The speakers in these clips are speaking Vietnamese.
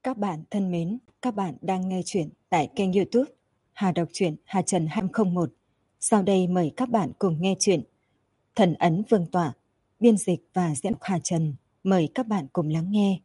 Các bạn thân mến, các bạn đang nghe chuyện tại kênh YouTube Hà Đọc truyện Hà Trần 201. Sau đây mời các bạn cùng nghe chuyện Thần ấn Vương tọa, biên dịch và diễn Hà Trần. Mời các bạn cùng lắng nghe.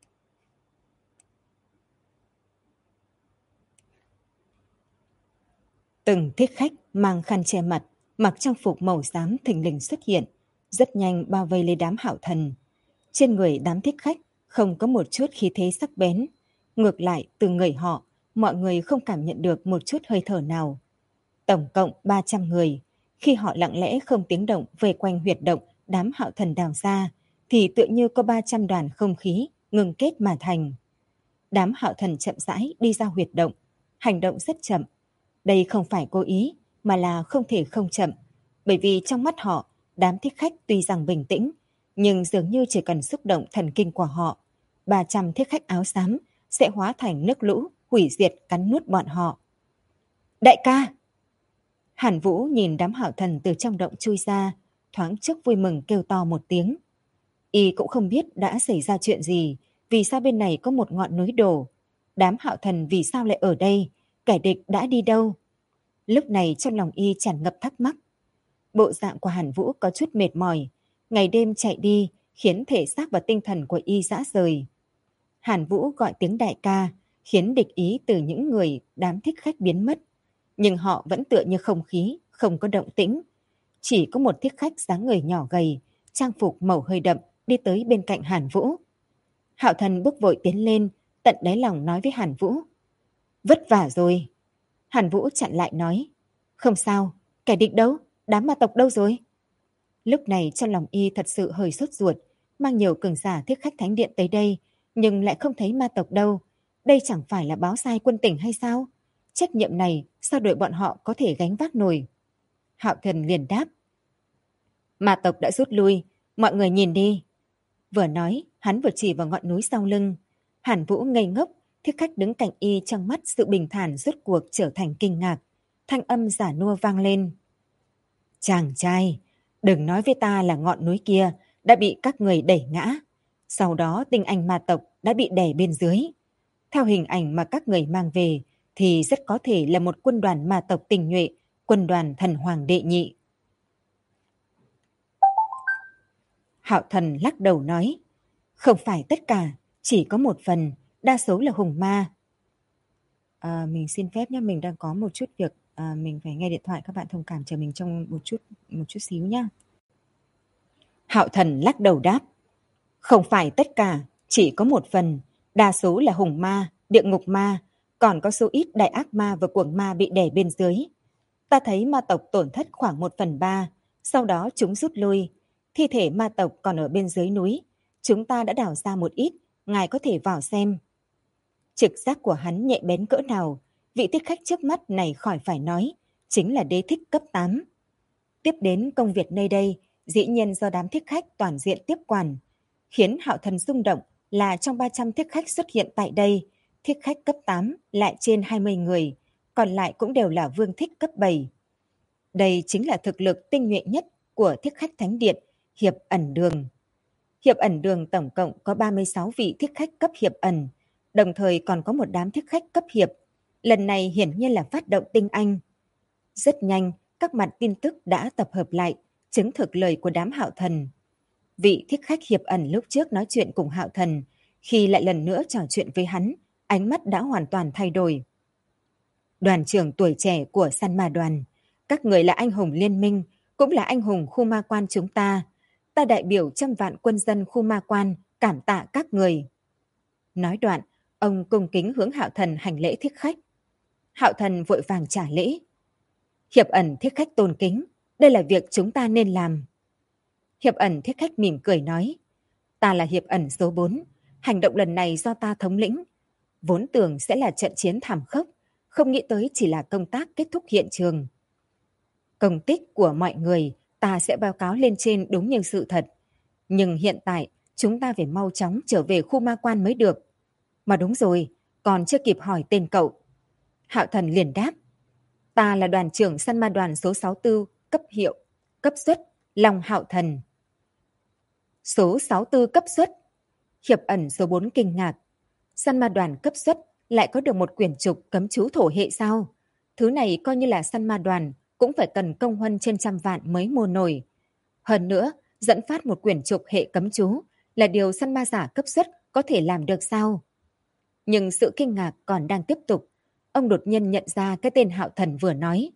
Từng thích khách mang khăn che mặt, mặc trang phục màu xám thình lình xuất hiện, rất nhanh bao vây lấy đám Hạo Thần. Trên người đám thích khách không có một chút khí thế sắc bén, ngược lại từ người họ, mọi người không cảm nhận được một chút hơi thở nào. Tổng cộng 300 người, khi họ lặng lẽ không tiếng động về quanh huyệt động đám Hạo Thần đào ra, thì tựa như có 300 đoàn không khí ngừng kết mà thành. Đám Hạo Thần chậm rãi đi ra huyệt động, hành động rất chậm. Đây không phải cố ý, mà là không thể không chậm, bởi vì trong mắt họ, đám thích khách tuy rằng bình tĩnh, nhưng dường như chỉ cần xúc động thần kinh của họ, 300 thích khách áo xám sẽ hóa thành nước lũ, hủy diệt cắn nuốt bọn họ. Đại ca! Hàn Vũ nhìn đám Hạo Thần từ trong động chui ra, thoáng trước vui mừng kêu to một tiếng. Y cũng không biết đã xảy ra chuyện gì, vì sao bên này có một ngọn núi đổ. Đám Hạo Thần vì sao lại ở đây, kẻ địch đã đi đâu? Lúc này trong lòng Y tràn ngập thắc mắc. Bộ dạng của Hàn Vũ có chút mệt mỏi, ngày đêm chạy đi khiến thể xác và tinh thần của Y rã rời. Hàn Vũ gọi tiếng đại ca, khiến địch ý từ những người đám thích khách biến mất. Nhưng họ vẫn tựa như không khí, không có động tĩnh. Chỉ có một thích khách dáng người nhỏ gầy, trang phục màu hơi đậm đi tới bên cạnh Hàn Vũ. Hạo Thần bước vội tiến lên, tận đáy lòng nói với Hàn Vũ. Vất vả rồi. Hàn Vũ chặn lại nói. Không sao, kẻ địch đâu, đám ma tộc đâu rồi? Lúc này trong lòng Y thật sự hơi sốt ruột, mang nhiều cường giả thiết khách thánh điện tới đây, nhưng lại không thấy ma tộc đâu. Đây chẳng phải là báo sai quân tỉnh hay sao? Trách nhiệm này sao đội bọn họ có thể gánh vác nổi? Hạo Thần liền đáp. Ma tộc đã rút lui, mọi người nhìn đi. Vừa nói, hắn vừa chỉ vào ngọn núi sau lưng. Hàn Vũ ngây ngốc, thiết khách đứng cạnh Y trong mắt sự bình thản rốt cuộc trở thành kinh ngạc. Thanh âm giả nua vang lên. Chàng trai, đừng nói với ta là ngọn núi kia đã bị các người đẩy ngã. Sau đó tinh anh ma tộc đã bị đè bên dưới. Theo hình ảnh mà các người mang về thì rất có thể là một quân đoàn ma tộc tinh nhuệ, quân đoàn thần hoàng đệ nhị. Hạo Thần lắc đầu nói, không phải tất cả, chỉ có một phần, đa số là hùng ma. Mình xin phép nhé, mình đang có một chút việc, mình phải nghe điện thoại, các bạn thông cảm chờ mình trong một chút xíu nhé. Hạo Thần lắc đầu đáp, không phải tất cả, chỉ có một phần, đa số là hùng ma, địa ngục ma, còn có số ít đại ác ma và cuồng ma bị đè bên dưới. Ta thấy ma tộc tổn thất khoảng 1/3, sau đó chúng rút lui. Thi thể ma tộc còn ở bên dưới núi. Chúng ta đã đào ra một ít, ngài có thể vào xem. Trực giác của hắn nhạy bén cỡ nào, vị thích khách trước mắt này khỏi phải nói, chính là đế thích cấp 8. Tiếp đến công việc nơi đây, dĩ nhiên do đám thích khách toàn diện tiếp quản. Khiến Hạo Thần rung động là trong 300 thích khách xuất hiện tại đây, thích khách cấp 8 lại trên 20 người, còn lại cũng đều là vương thích cấp 7. Đây chính là thực lực tinh nhuệ nhất của thích khách thánh điện, Hiệp Ẩn Đường. Hiệp Ẩn Đường tổng cộng có 36 vị thích khách cấp hiệp ẩn, đồng thời còn có một đám thích khách cấp hiệp. Lần này hiển nhiên là phát động tinh anh. Rất nhanh, các mặt tin tức đã tập hợp lại, chứng thực lời của đám Hạo Thần. Vị thích khách hiệp ẩn lúc trước nói chuyện cùng Hạo Thần, khi lại lần nữa trò chuyện với hắn, ánh mắt đã hoàn toàn thay đổi. Đoàn trưởng tuổi trẻ của Săn Ma đoàn, các người là anh hùng liên minh, cũng là anh hùng khu ma quan chúng ta. Ta đại biểu 100 vạn quân dân khu ma quan, cảm tạ các người. Nói đoạn, ông cung kính hướng Hạo Thần hành lễ thích khách. Hạo Thần vội vàng trả lễ. Hiệp ẩn thích khách tôn kính, đây là việc chúng ta nên làm. Hiệp ẩn thích khách mỉm cười nói, ta là hiệp ẩn số 4, hành động lần này do ta thống lĩnh. Vốn tưởng sẽ là trận chiến thảm khốc, không nghĩ tới chỉ là công tác kết thúc hiện trường. Công tích của mọi người ta sẽ báo cáo lên trên đúng như sự thật. Nhưng hiện tại chúng ta phải mau chóng trở về khu ma quan mới được. Mà đúng rồi, còn chưa kịp hỏi tên cậu. Hạo Thần liền đáp, ta là đoàn trưởng săn ma đoàn số 64, cấp hiệu, cấp suất, Long Hạo Thần. Số 64 cấp suất. Hiệp ẩn số 4 kinh ngạc. Săn ma đoàn cấp xuất lại có được một quyển trục cấm chú thổ hệ sao? Thứ này coi như là săn ma đoàn cũng phải cần công huân trên trăm vạn mới mua nổi. Hơn nữa, dẫn phát một quyển trục hệ cấm chú là điều săn ma giả cấp xuất có thể làm được sao? Nhưng sự kinh ngạc còn đang tiếp tục. Ông đột nhiên nhận ra cái tên Hạo Thần vừa nói.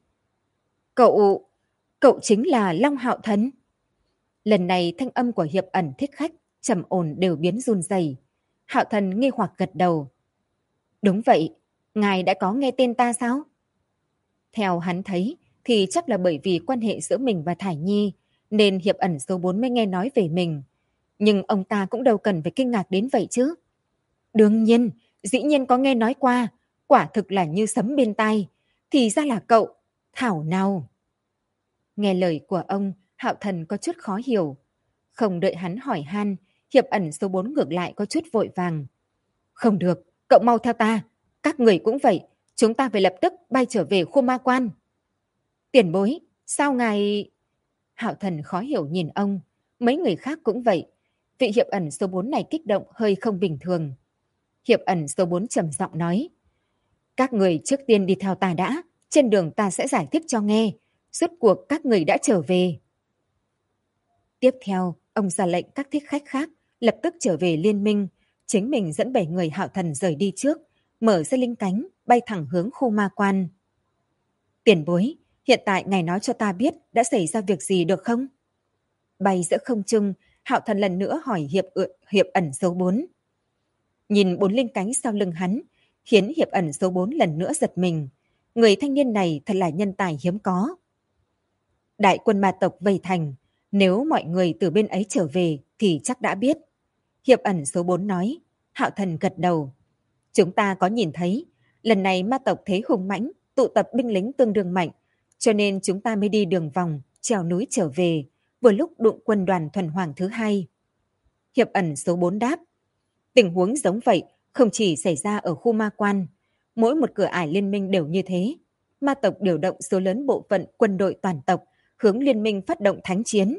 Cậu chính là Long Hạo Thần. Lần này thanh âm của Hiệp Ẩn Thích Khách trầm ổn đều biến run rẩy. Hạo Thần nghi hoặc gật đầu. Đúng vậy, ngài đã có nghe tên ta sao? Theo hắn thấy thì chắc là bởi vì quan hệ giữa mình và Thải Nhi nên Hiệp Ẩn số 4 mới nghe nói về mình. Nhưng ông ta cũng đâu cần phải kinh ngạc đến vậy chứ. Đương nhiên, dĩ nhiên có nghe nói qua, quả thực là như sấm bên tai. Thì ra là cậu, thảo nào. Nghe lời của ông, Hạo Thần có chút khó hiểu. Không đợi hắn hỏi han, Hiệp Ẩn số 4 ngược lại có chút vội vàng. Không được, cậu mau theo ta. Các người cũng vậy, chúng ta phải lập tức bay trở về khu ma quan. Tiền bối, sao ngài... Hạo Thần khó hiểu nhìn ông, mấy người khác cũng vậy. Vị Hiệp Ẩn số 4 này kích động hơi không bình thường. Hiệp Ẩn số 4 trầm giọng nói. Các người trước tiên đi theo ta đã, trên đường ta sẽ giải thích cho nghe. Rốt cuộc các người đã trở về. Tiếp theo, ông ra lệnh các thích khách khác lập tức trở về liên minh. Chính mình dẫn 7 người Hạo Thần rời đi trước, mở ra linh cánh, bay thẳng hướng khu ma quan. Tiền bối, hiện tại ngài nói cho ta biết đã xảy ra việc gì được không? Bay giữa không trung, Hạo Thần lần nữa hỏi Hiệp Ẩn số 4. Nhìn 4 linh cánh sau lưng hắn, khiến Hiệp Ẩn số 4 lần nữa giật mình. Người thanh niên này thật là nhân tài hiếm có. Đại quân ma tộc vây thành, nếu mọi người từ bên ấy trở về thì chắc đã biết. Hiệp Ẩn số 4 nói. Hạo Thần gật đầu. Chúng ta có nhìn thấy, lần này ma tộc thế hùng mãnh, tụ tập binh lính tương đương mạnh, cho nên chúng ta mới đi đường vòng, trèo núi trở về, vừa lúc đụng quân đoàn thuần hoàng thứ hai. Hiệp Ẩn số 4 đáp. Tình huống giống vậy không chỉ xảy ra ở khu ma quan, mỗi một cửa ải liên minh đều như thế. Ma tộc điều động số lớn bộ phận quân đội toàn tộc hướng liên minh phát động thánh chiến.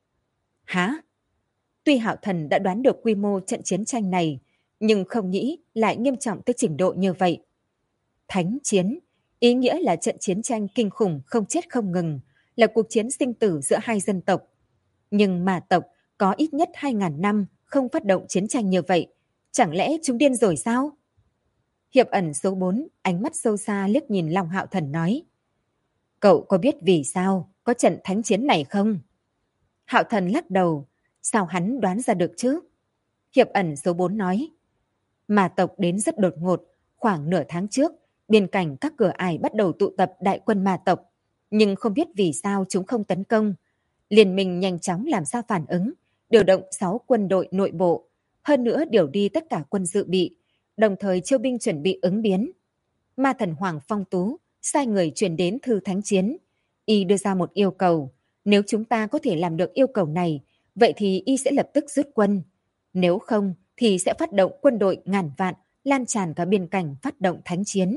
Hả? Tuy Hạo Thần đã đoán được quy mô trận chiến tranh này, nhưng không nghĩ lại nghiêm trọng tới trình độ như vậy. Thánh chiến, ý nghĩa là trận chiến tranh kinh khủng không chết không ngừng, là cuộc chiến sinh tử giữa hai dân tộc. Nhưng ma tộc có ít nhất 2.000 năm không phát động chiến tranh như vậy. Chẳng lẽ chúng điên rồi sao? Hiệp Ẩn số 4, ánh mắt sâu xa liếc nhìn Long Hạo Thần nói. Cậu có biết vì sao có trận thánh chiến này không? Hạo Thần lắc đầu. Sao hắn đoán ra được chứ? Hiệp Ẩn số 4 nói. Ma tộc đến rất đột ngột. Khoảng nửa tháng trước, bên cạnh các cửa ải bắt đầu tụ tập đại quân ma tộc. Nhưng không biết vì sao chúng không tấn công. Liên minh nhanh chóng làm ra phản ứng, điều động 6 quân đội nội bộ. Hơn nữa điều đi tất cả quân dự bị, đồng thời chiêu binh chuẩn bị ứng biến. Ma thần Hoàng Phong Tú sai người truyền đến thư thánh chiến. Y đưa ra một yêu cầu. Nếu chúng ta có thể làm được yêu cầu này, vậy thì Y sẽ lập tức rút quân. Nếu không, thì sẽ phát động quân đội ngàn vạn, lan tràn cả biên cảnh phát động thánh chiến.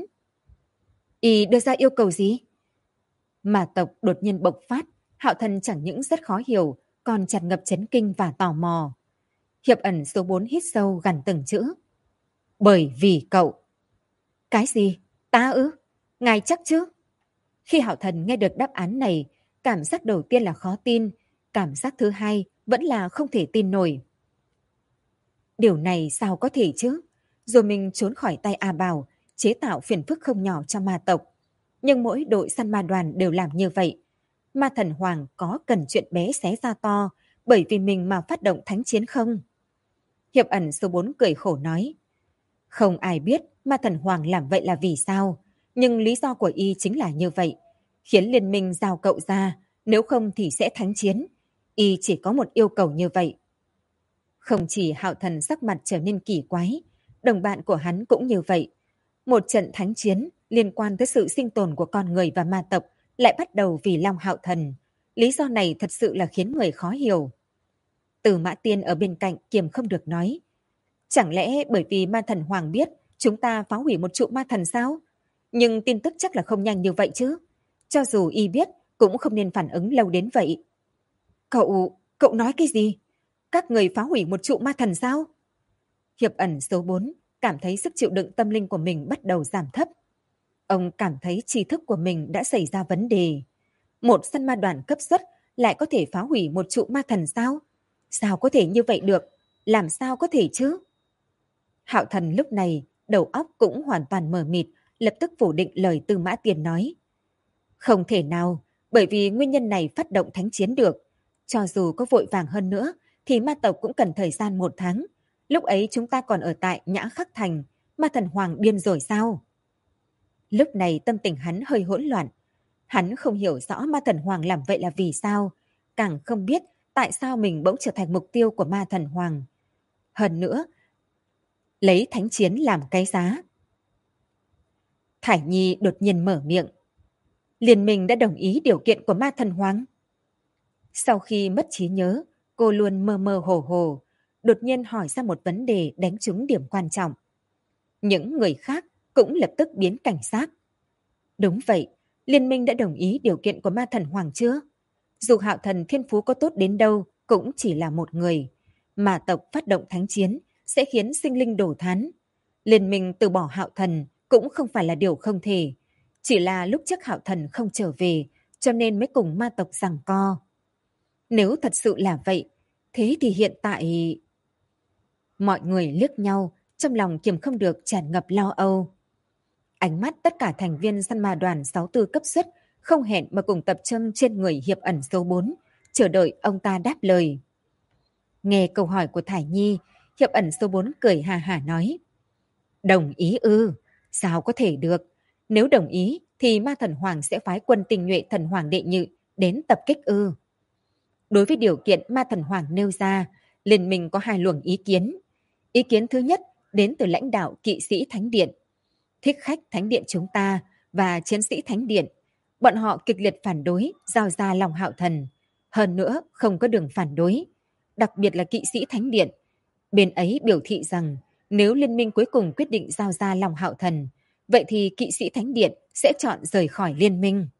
Y đưa ra yêu cầu gì? Ma tộc đột nhiên bộc phát, Hạo Thần chẳng những rất khó hiểu, còn tràn ngập chấn kinh và tò mò. Hiệp Ẩn số 4 hít sâu gằn từng chữ. Bởi vì cậu. Cái gì? Ta ư? Ngài chắc chứ? Khi Hạo Thần nghe được đáp án này, cảm giác đầu tiên là khó tin, cảm giác thứ hai vẫn là không thể tin nổi. Điều này sao có thể chứ? Rồi mình trốn khỏi tay A Bảo, chế tạo phiền phức không nhỏ cho ma tộc. Nhưng mỗi đội săn ma đoàn đều làm như vậy. Ma thần Hoàng có cần chuyện bé xé ra to bởi vì mình mà phát động thánh chiến không? Hiệp Ẩn số 4 cười khổ nói. Không ai biết ma thần Hoàng làm vậy là vì sao, nhưng lý do của Y chính là như vậy. Khiến liên minh giao cậu ra, nếu không thì sẽ thánh chiến. Y chỉ có một yêu cầu như vậy. Không chỉ Hạo Thần sắc mặt trở nên kỳ quái, đồng bạn của hắn cũng như vậy. Một trận thánh chiến liên quan tới sự sinh tồn của con người và ma tộc lại bắt đầu vì Long Hạo Thần. Lý do này thật sự là khiến người khó hiểu. Từ Mã Tiên ở bên cạnh kiềm không được nói. Chẳng lẽ bởi vì ma thần Hoàng biết chúng ta phá hủy một trụ ma thần sao? Nhưng tin tức chắc là không nhanh như vậy chứ. Cho dù Y biết cũng không nên phản ứng lâu đến vậy. Cậu nói cái gì? Các người phá hủy một trụ ma thần sao? Hiệp Ẩn số 4, cảm thấy sức chịu đựng tâm linh của mình bắt đầu giảm thấp. Ông cảm thấy tri thức của mình đã xảy ra vấn đề. Một săn ma đoàn cấp suất lại có thể phá hủy một trụ ma thần sao? Sao có thể như vậy được? Làm sao có thể chứ? Hạo Thần lúc này đầu óc cũng hoàn toàn mờ mịt, lập tức phủ định lời Tư Mã Tiên nói. Không thể nào, bởi vì nguyên nhân này phát động thánh chiến được. Cho dù có vội vàng hơn nữa, thì ma tộc cũng cần thời gian 1 tháng. Lúc ấy chúng ta còn ở tại Nhã Khắc Thành, ma thần hoàng điên rồi sao? Lúc này tâm tình hắn hơi hỗn loạn. Hắn không hiểu rõ ma thần hoàng làm vậy là vì sao, càng không biết tại sao mình bỗng trở thành mục tiêu của ma thần hoàng. Hơn nữa, lấy thánh chiến làm cái giá. Thải Nhi đột nhiên mở miệng. Liên minh đã đồng ý điều kiện của ma thần hoàng. Sau khi mất trí nhớ, cô luôn mơ mơ hồ hồ, đột nhiên hỏi ra một vấn đề đánh trúng điểm quan trọng. Những người khác cũng lập tức biến cảnh giác. Đúng vậy, liên minh đã đồng ý điều kiện của ma thần hoàng chưa? Dù Hạo Thần thiên phú có tốt đến đâu cũng chỉ là một người. Mà tộc phát động thánh chiến sẽ khiến sinh linh đổ thán. Liên minh từ bỏ Hạo Thần cũng không phải là điều không thể. Chỉ là lúc trước Hạo Thần không trở về cho nên mới cùng ma tộc giằng co. Nếu thật sự là vậy, thế thì hiện tại... Mọi người liếc nhau, trong lòng kiềm không được tràn ngập lo âu. Ánh mắt tất cả thành viên săn ma đoàn 64 cấp suất không hẹn mà cùng tập trung trên người Hiệp Ẩn số 4, chờ đợi ông ta đáp lời. Nghe câu hỏi của Thải Nhi, Hiệp Ẩn số 4 cười hà hả nói. Đồng ý ư? Sao có thể được? Nếu đồng ý thì ma thần hoàng sẽ phái quân tinh nhuệ thần hoàng đệ nhị đến tập kích ư. Đối với điều kiện ma thần hoàng nêu ra, liên minh có 2 luồng ý kiến. Ý kiến thứ nhất đến từ lãnh đạo kỵ sĩ Thánh Điện. Thích khách Thánh Điện chúng ta và chiến sĩ Thánh Điện. Bọn họ kịch liệt phản đối giao ra lòng Hạo Thần. Hơn nữa không có đường phản đối. Đặc biệt là kỵ sĩ Thánh Điện. Bên ấy biểu thị rằng nếu liên minh cuối cùng quyết định giao ra lòng Hạo Thần, vậy thì kỵ sĩ Thánh Điện sẽ chọn rời khỏi liên minh.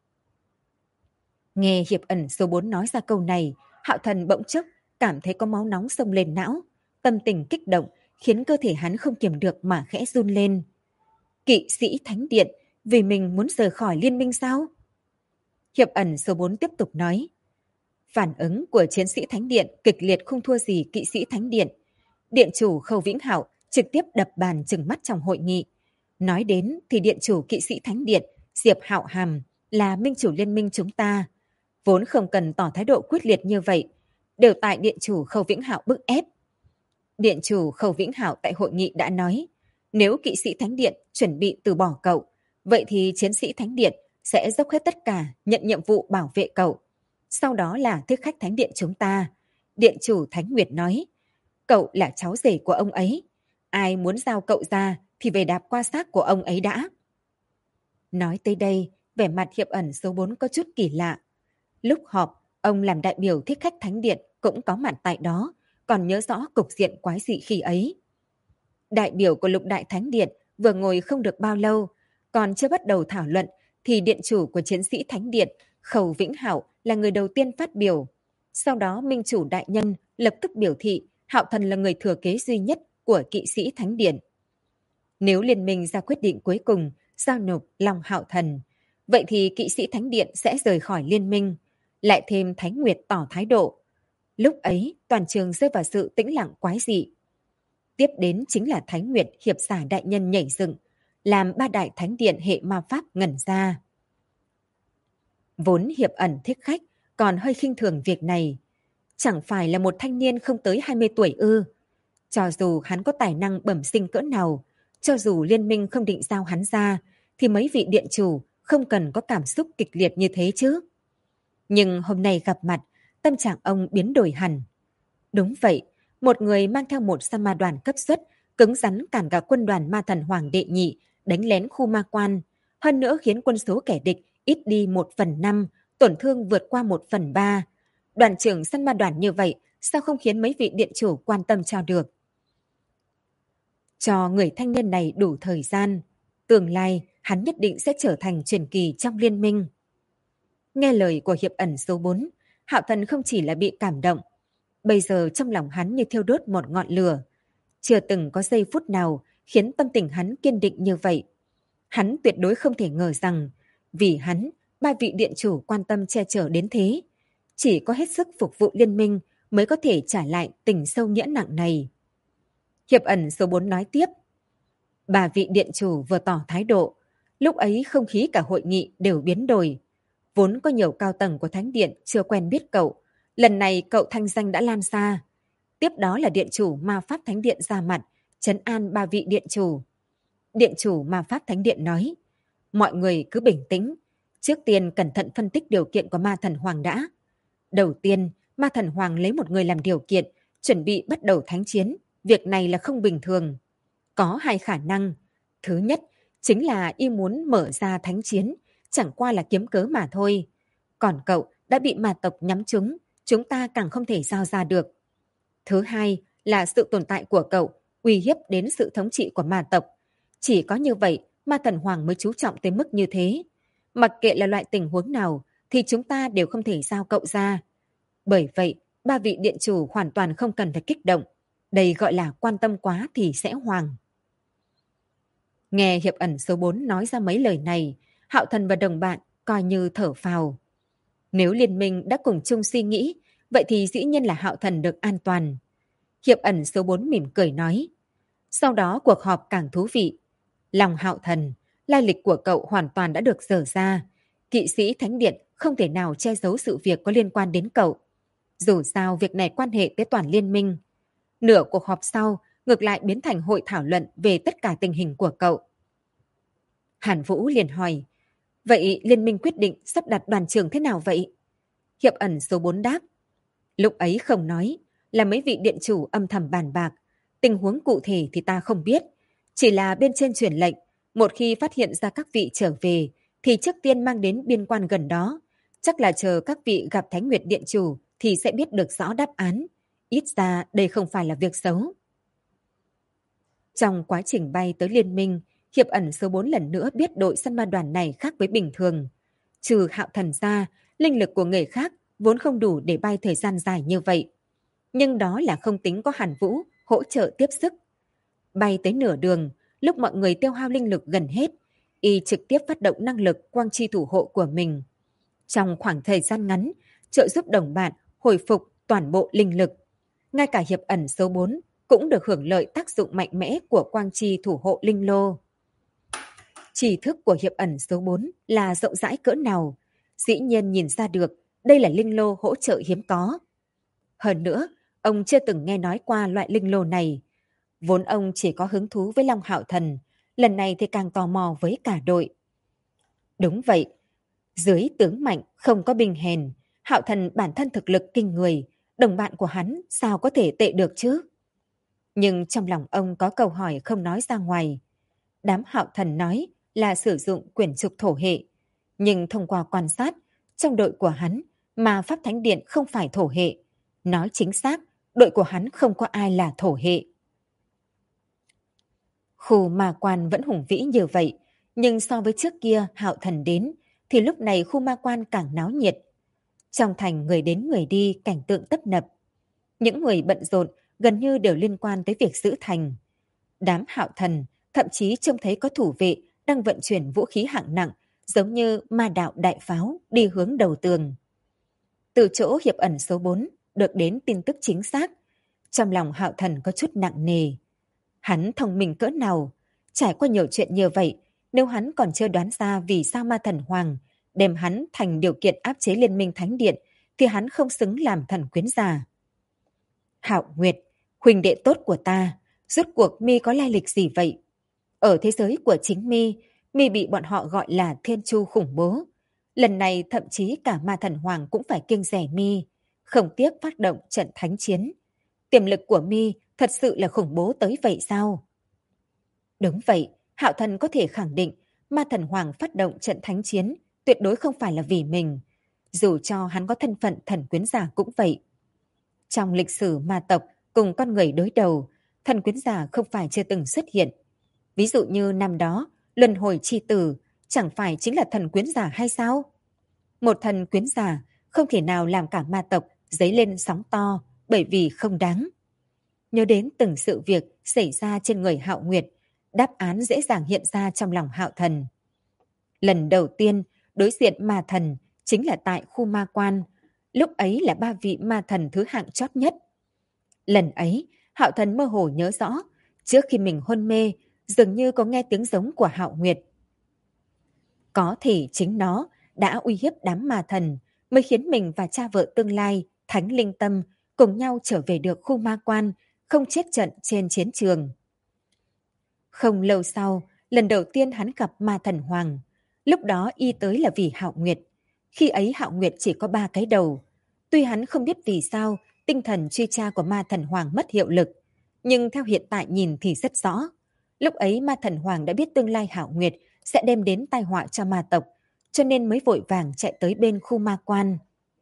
Nghe Hiệp Ẩn số 4 nói ra câu này, Hạo Thần bỗng chốc cảm thấy có máu nóng xông lên não. Tâm tình kích động khiến cơ thể hắn không kiềm được mà khẽ run lên. Kỵ sĩ Thánh Điện vì mình muốn rời khỏi liên minh sao? Hiệp Ẩn số 4 tiếp tục nói. Phản ứng của chiến sĩ Thánh Điện kịch liệt không thua gì kỵ sĩ Thánh Điện. Điện chủ Khâu Vĩnh Hạo trực tiếp đập bàn trừng mắt trong hội nghị. Nói đến thì điện chủ kỵ sĩ Thánh Điện Diệp Hạo Hàm là minh chủ liên minh chúng ta. Vốn không cần tỏ thái độ quyết liệt như vậy, đều tại điện chủ Khâu Vĩnh Hạo bức ép. Điện chủ Khâu Vĩnh Hạo tại hội nghị đã nói, nếu kỵ sĩ Thánh Điện chuẩn bị từ bỏ cậu, vậy thì chiến sĩ Thánh Điện sẽ dốc hết tất cả nhận nhiệm vụ bảo vệ cậu. Sau đó là thích khách Thánh Điện chúng ta. Điện chủ Thánh Nguyệt nói, cậu là cháu rể của ông ấy. Ai muốn giao cậu ra thì về đạp qua xác của ông ấy đã. Nói tới đây, vẻ mặt Hiệp Ẩn số 4 có chút kỳ lạ. Lúc họp, ông làm đại biểu thích khách Thánh Điện cũng có mặt tại đó, còn nhớ rõ cục diện quái dị khi ấy. Đại biểu của Lục Đại Thánh Điện vừa ngồi không được bao lâu, còn chưa bắt đầu thảo luận thì điện chủ của chiến sĩ Thánh Điện Khâu Vĩnh Hạo là người đầu tiên phát biểu. Sau đó minh chủ đại nhân lập tức biểu thị Hạo Thần là người thừa kế duy nhất của kỵ sĩ Thánh Điện. Nếu liên minh ra quyết định cuối cùng giao nộp lòng Hạo Thần, vậy thì kỵ sĩ Thánh Điện sẽ rời khỏi liên minh. Lại thêm Thánh Nguyệt tỏ thái độ. Lúc ấy toàn trường rơi vào sự tĩnh lặng quái dị. Tiếp đến chính là Thánh Nguyệt hiệp giả đại nhân nhảy dựng, làm 3 đại thánh điện hệ ma pháp ngẩn ra. Vốn Hiệp Ẩn thích khách còn hơi khinh thường việc này. Chẳng phải là một thanh niên không tới 20 tuổi ư? Cho dù hắn có tài năng bẩm sinh cỡ nào, cho dù liên minh không định giao hắn ra, thì mấy vị điện chủ không cần có cảm xúc kịch liệt như thế chứ. Nhưng hôm nay gặp mặt, tâm trạng ông biến đổi hẳn. Đúng vậy, một người mang theo một sa ma đoàn cấp suất, cứng rắn cản cả quân đoàn ma thần hoàng đệ nhị, đánh lén khu ma quan. Hơn nữa khiến quân số kẻ địch ít đi 1/5, tổn thương vượt qua 1/3. Đoàn trưởng săn ma đoàn như vậy, sao không khiến mấy vị điện chủ quan tâm cho được? Cho người thanh niên này đủ thời gian, tương lai hắn nhất định sẽ trở thành truyền kỳ trong liên minh. Nghe lời của Hiệp Ẩn số 4, Hạo Thần không chỉ là bị cảm động, bây giờ trong lòng hắn như thiêu đốt một ngọn lửa. Chưa từng có giây phút nào khiến tâm tình hắn kiên định như vậy. Hắn tuyệt đối không thể ngờ rằng, vì hắn, ba vị điện chủ quan tâm che chở đến thế. Chỉ có hết sức phục vụ liên minh mới có thể trả lại tình sâu nghĩa nặng này. Hiệp ẩn số 4 nói tiếp. Ba vị điện chủ vừa tỏ thái độ, lúc ấy không khí cả hội nghị đều biến đổi. Vốn có nhiều cao tầng của Thánh Điện chưa quen biết cậu, lần này cậu thanh danh đã lan xa. Tiếp đó là điện chủ Ma Pháp Thánh Điện ra mặt, trấn an ba vị điện chủ. Điện chủ Ma Pháp Thánh Điện nói, mọi người cứ bình tĩnh, trước tiên cẩn thận phân tích điều kiện của Ma Thần Hoàng đã. Đầu tiên, Ma Thần Hoàng lấy một người làm điều kiện, chuẩn bị bắt đầu thánh chiến, việc này là không bình thường. Có hai khả năng. Thứ nhất, chính là y muốn mở ra thánh chiến, chẳng qua là kiếm cớ mà thôi. Còn cậu đã bị ma tộc nhắm trúng, chúng ta càng không thể giao ra được. Thứ hai là sự tồn tại của cậu uy hiếp đến sự thống trị của ma tộc. Chỉ có như vậy, Ma Thần Hoàng mới chú trọng tới mức như thế. Mặc kệ là loại tình huống nào, thì chúng ta đều không thể giao cậu ra. Bởi vậy, ba vị điện chủ hoàn toàn không cần phải kích động. Đây gọi là quan tâm quá thì sẽ hoàng. Nghe hiệp ẩn số 4 nói ra mấy lời này, Hạo Thần và đồng bạn coi như thở phào. Nếu liên minh đã cùng chung suy nghĩ, vậy thì dĩ nhiên là Hạo Thần được an toàn. Hiệp ẩn số 4 mỉm cười nói. Sau đó cuộc họp càng thú vị. Lòng Hạo Thần, lai lịch của cậu hoàn toàn đã được dở ra. Kỵ sĩ Thánh Điện không thể nào che giấu sự việc có liên quan đến cậu. Dù sao việc này quan hệ tới toàn liên minh. Nửa cuộc họp sau, ngược lại biến thành hội thảo luận về tất cả tình hình của cậu. Hàn Vũ liền hỏi, vậy liên minh quyết định sắp đặt đoàn trưởng thế nào vậy? Hiệp ẩn số 4 đáp, lúc ấy không nói, là mấy vị điện chủ âm thầm bàn bạc. Tình huống cụ thể thì ta không biết, chỉ là bên trên truyền lệnh, một khi phát hiện ra các vị trở về, thì trước tiên mang đến biên quan gần đó. Chắc là chờ các vị gặp Thánh Nguyệt điện chủ thì sẽ biết được rõ đáp án. Ít ra đây không phải là việc xấu. Trong quá trình bay tới liên minh, Hiệp ẩn số 4 lần nữa biết đội săn ma đoàn này khác với bình thường. Trừ Hạo Thần ra, linh lực của người khác vốn không đủ để bay thời gian dài như vậy. Nhưng đó là không tính có Hàn Vũ hỗ trợ tiếp sức. Bay tới nửa đường, lúc mọi người tiêu hao linh lực gần hết, y trực tiếp phát động năng lực quang chi thủ hộ của mình. Trong khoảng thời gian ngắn, trợ giúp đồng bạn hồi phục toàn bộ linh lực. Ngay cả hiệp ẩn số 4 cũng được hưởng lợi tác dụng mạnh mẽ của quang chi thủ hộ linh lô. Tri thức của hiệp ẩn số 4 là rộng rãi cỡ nào, dĩ nhiên nhìn ra được đây là linh lô hỗ trợ hiếm có. Hơn nữa, ông chưa từng nghe nói qua loại linh lô này. Vốn ông chỉ có hứng thú với Long Hạo Thần, lần này thì càng tò mò với cả đội. Đúng vậy, dưới tướng mạnh không có binh hèn, Hạo Thần bản thân thực lực kinh người, đồng bạn của hắn sao có thể tệ được chứ? Nhưng trong lòng ông có câu hỏi không nói ra ngoài. Đám Hạo Thần nói là sử dụng quyển trục thổ hệ, nhưng thông qua quan sát, trong đội của hắn mà Pháp Thánh Điện không phải thổ hệ. Nói chính xác, đội của hắn không có ai là thổ hệ. Khu ma quan vẫn hùng vĩ như vậy, nhưng so với trước kia Hạo Thần đến, thì lúc này khu ma quan càng náo nhiệt. Trong thành người đến người đi, cảnh tượng tấp nập. Những người bận rộn gần như đều liên quan tới việc giữ thành. Đám Hạo Thần thậm chí trông thấy có thủ vệ đang vận chuyển vũ khí hạng nặng, giống như ma đạo đại pháo đi hướng đầu tường. Từ chỗ hiệp ẩn số 4 được đến tin tức chính xác, trong lòng Hạo Thần có chút nặng nề. Hắn thông minh cỡ nào, trải qua nhiều chuyện như vậy, nếu hắn còn chưa đoán ra vì sao ma thần hoàng đem hắn thành điều kiện áp chế liên minh thánh điện, thì hắn không xứng làm thần quyến giả. Hạo Nguyệt, huynh đệ tốt của ta, rốt cuộc mi có lai lịch gì vậy? Ở thế giới của chính mi, mi bị bọn họ gọi là thiên chu khủng bố. Lần này thậm chí cả ma thần hoàng cũng phải kiêng rẻ mi, không tiếc phát động trận thánh chiến. Tiềm lực của mi thật sự là khủng bố tới vậy sao? Đúng vậy, Hạo Thần có thể khẳng định ma thần hoàng phát động trận thánh chiến tuyệt đối không phải là vì mình. Dù cho hắn có thân phận thần quyến giả cũng vậy. Trong lịch sử ma tộc cùng con người đối đầu, thần quyến giả không phải chưa từng xuất hiện. Ví dụ như năm đó, luân hồi chi tử chẳng phải chính là thần quyến giả hay sao? Một thần quyến giả không thể nào làm cả ma tộc dấy lên sóng to bởi vì không đáng. Nhớ đến từng sự việc xảy ra trên người Hạo Nguyệt, Đáp án dễ dàng hiện ra trong lòng Hạo Thần. Lần đầu tiên đối diện ma thần chính là tại khu ma quan, lúc ấy là 3 vị ma thần thứ hạng chót nhất. Lần ấy, Hạo Thần mơ hồ nhớ rõ, trước khi mình hôn mê, dường như có nghe tiếng giống của Hạo Nguyệt. Có thể chính nó đã uy hiếp đám ma thần, mới khiến mình và cha vợ tương lai, Thánh Linh Tâm, cùng nhau trở về được khu ma quan, không chết trận trên chiến trường. Không lâu sau, lần đầu tiên hắn gặp ma thần Hoàng. Lúc đó y tới là vì Hạo Nguyệt. Khi ấy Hạo Nguyệt chỉ có 3 cái đầu. Tuy hắn không biết vì sao tinh thần truy tra của ma thần Hoàng mất hiệu lực, nhưng theo hiện tại nhìn thì rất rõ. Lúc ấy ma thần Hoàng đã biết tương lai Hạo Nguyệt sẽ đem đến tai họa cho ma tộc, cho nên mới vội vàng chạy tới bên khu ma quan.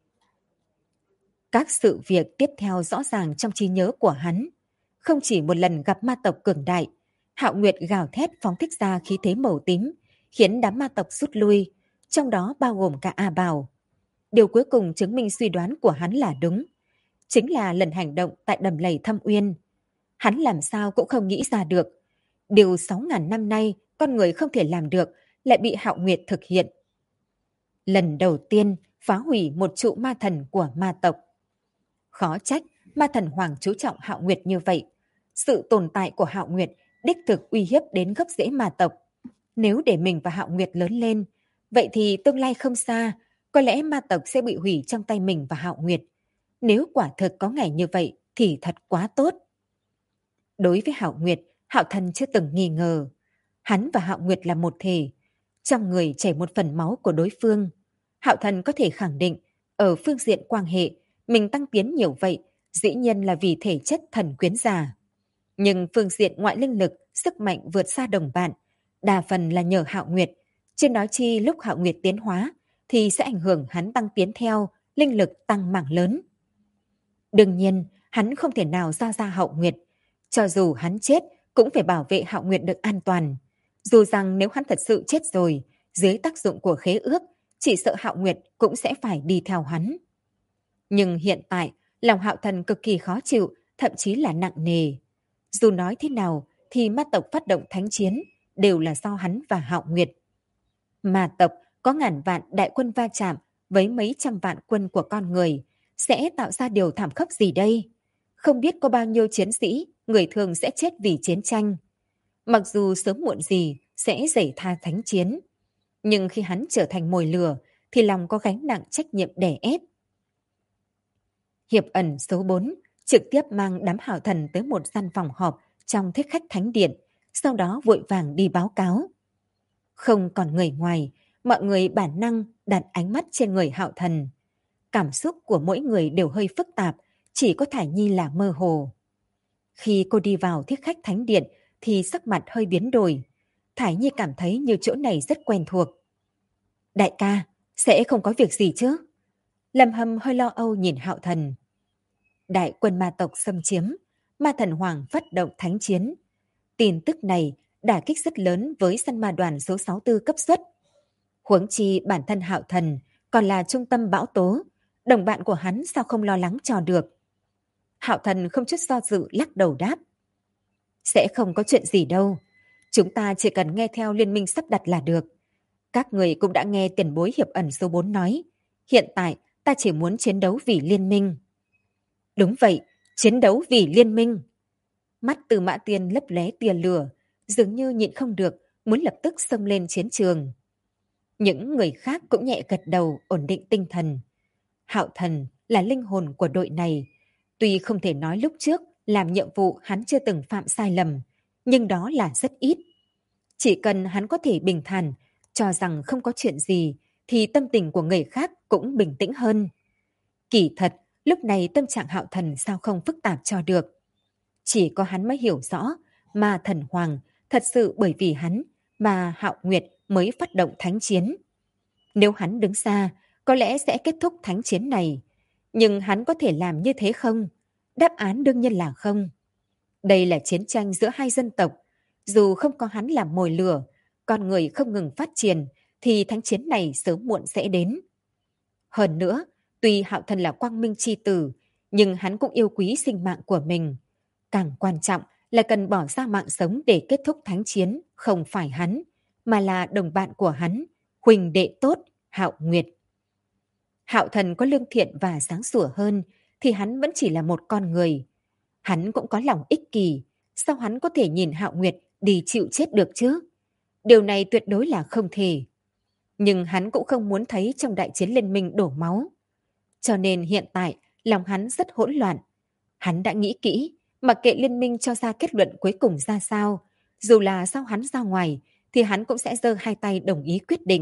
Các sự việc tiếp theo rõ ràng trong trí nhớ của hắn. Không chỉ một lần gặp ma tộc cường đại, Hạo Nguyệt gào thét phóng thích ra khí thế màu tím, khiến đám ma tộc rút lui, trong đó bao gồm cả A Bảo. Điều cuối cùng chứng minh suy đoán của hắn là đúng. Chính là lần hành động tại đầm lầy Thâm Uyên. Hắn làm sao cũng không nghĩ ra được. Điều 6.000 năm nay con người không thể làm được lại bị Hạo Nguyệt thực hiện. Lần đầu tiên phá hủy một trụ ma thần của ma tộc. Khó trách ma thần Hoàng chú trọng Hạo Nguyệt như vậy. Sự tồn tại của Hạo Nguyệt đích thực uy hiếp đến gốc rễ ma tộc. Nếu để mình và Hạo Nguyệt lớn lên, vậy thì tương lai không xa, có lẽ ma tộc sẽ bị hủy trong tay mình và Hạo Nguyệt. Nếu quả thực có ngày như vậy thì thật quá tốt. Đối với Hạo Nguyệt, Hạo Thần chưa từng nghi ngờ. Hắn và Hạo Nguyệt là một thể. Trong người chảy một phần máu của đối phương. Hạo Thần có thể khẳng định, ở phương diện quan hệ, mình tăng tiến nhiều vậy, dĩ nhiên là vì thể chất thần quyến giả. Nhưng phương diện ngoại linh lực, sức mạnh vượt xa đồng bạn, đa phần là nhờ Hạo Nguyệt. Trên nói chi lúc Hạo Nguyệt tiến hóa, thì sẽ ảnh hưởng hắn tăng tiến theo, linh lực tăng mảng lớn. Đương nhiên, hắn không thể nào ra Hạo Nguyệt. Cho dù hắn chết, cũng phải bảo vệ Hạo Nguyệt được an toàn. Dù rằng nếu hắn thật sự chết rồi, dưới tác dụng của khế ước, chỉ sợ Hạo Nguyệt cũng sẽ phải đi theo hắn. Nhưng hiện tại, lòng Hạo Thần cực kỳ khó chịu, thậm chí là nặng nề. Dù nói thế nào, thì ma tộc phát động thánh chiến đều là do hắn và Hạo Nguyệt. Ma tộc có ngàn vạn đại quân va chạm với mấy trăm vạn quân của con người, sẽ tạo ra điều thảm khốc gì đây? Không biết có bao nhiêu chiến sĩ, người thường sẽ chết vì chiến tranh. Mặc dù sớm muộn gì sẽ xảy ra thánh chiến, nhưng khi hắn trở thành mồi lửa, thì lòng có gánh nặng trách nhiệm đè ép. Hiệp ẩn số 4 trực tiếp mang đám Hạo Thần tới một gian phòng họp trong thích khách thánh điện, sau đó vội vàng đi báo cáo. Không còn người ngoài, mọi người bản năng đặt ánh mắt trên người Hạo Thần. Cảm xúc của mỗi người đều hơi phức tạp, chỉ có Thải Nhi là mơ hồ. Khi cô đi vào thích khách thánh điện thì sắc mặt hơi biến đổi. Thải Nhi cảm thấy như chỗ này rất quen thuộc. Đại ca, sẽ không có việc gì chứ? Lâm Hâm hơi lo âu nhìn Hạo Thần. Đại quân ma tộc xâm chiếm, ma thần Hoàng phát động thánh chiến. Tin tức này đả kích rất lớn với săn ma đoàn số 64 cấp xuất. Huống chi bản thân Hạo Thần còn là trung tâm bão tố, đồng bạn của hắn sao không lo lắng cho được. Hạo Thần không chút do dự lắc đầu đáp. Sẽ không có chuyện gì đâu. Chúng ta chỉ cần nghe theo liên minh sắp đặt là được. Các người cũng đã nghe tiền bối hiệp ẩn số 4 nói. Hiện tại ta chỉ muốn chiến đấu vì liên minh. Đúng vậy, chiến đấu vì liên minh. Mắt Từ Mã Tiên lấp lé tia lửa, dường như nhịn không được, muốn lập tức xông lên chiến trường. Những người khác cũng nhẹ gật đầu, ổn định tinh thần. Hạo Thần là linh hồn của đội này. Tuy không thể nói lúc trước làm nhiệm vụ hắn chưa từng phạm sai lầm, nhưng đó là rất ít. Chỉ cần hắn có thể bình thản, cho rằng không có chuyện gì, thì tâm tình của người khác cũng bình tĩnh hơn. Kỳ thật, lúc này tâm trạng Hạo Thần sao không phức tạp cho được. Chỉ có hắn mới hiểu rõ, mà thần Hoàng thật sự bởi vì hắn mà Hạo Nguyệt mới phát động thánh chiến. Nếu hắn đứng xa, có lẽ sẽ kết thúc thánh chiến này. Nhưng hắn có thể làm như thế không? Đáp án đương nhiên là không. Đây là chiến tranh giữa hai dân tộc. Dù không có hắn làm mồi lửa, con người không ngừng phát triển, thì thánh chiến này sớm muộn sẽ đến. Hơn nữa, tuy Hạo Thần là quang minh chi tử, nhưng hắn cũng yêu quý sinh mạng của mình. Càng quan trọng là cần bỏ ra mạng sống để kết thúc thánh chiến, không phải hắn, mà là đồng bạn của hắn, huynh đệ tốt, Hạo Nguyệt. Hạo Thần có lương thiện và sáng sủa hơn, thì hắn vẫn chỉ là một con người. Hắn cũng có lòng ích kỷ, sao hắn có thể nhìn Hạo Nguyệt đi chịu chết được chứ? Điều này tuyệt đối là không thể. Nhưng hắn cũng không muốn thấy trong đại chiến liên minh đổ máu. Cho nên hiện tại, lòng hắn rất hỗn loạn. Hắn đã nghĩ kỹ, mặc kệ liên minh cho ra kết luận cuối cùng ra sao, dù là sau hắn ra ngoài, thì hắn cũng sẽ giơ hai tay đồng ý quyết định.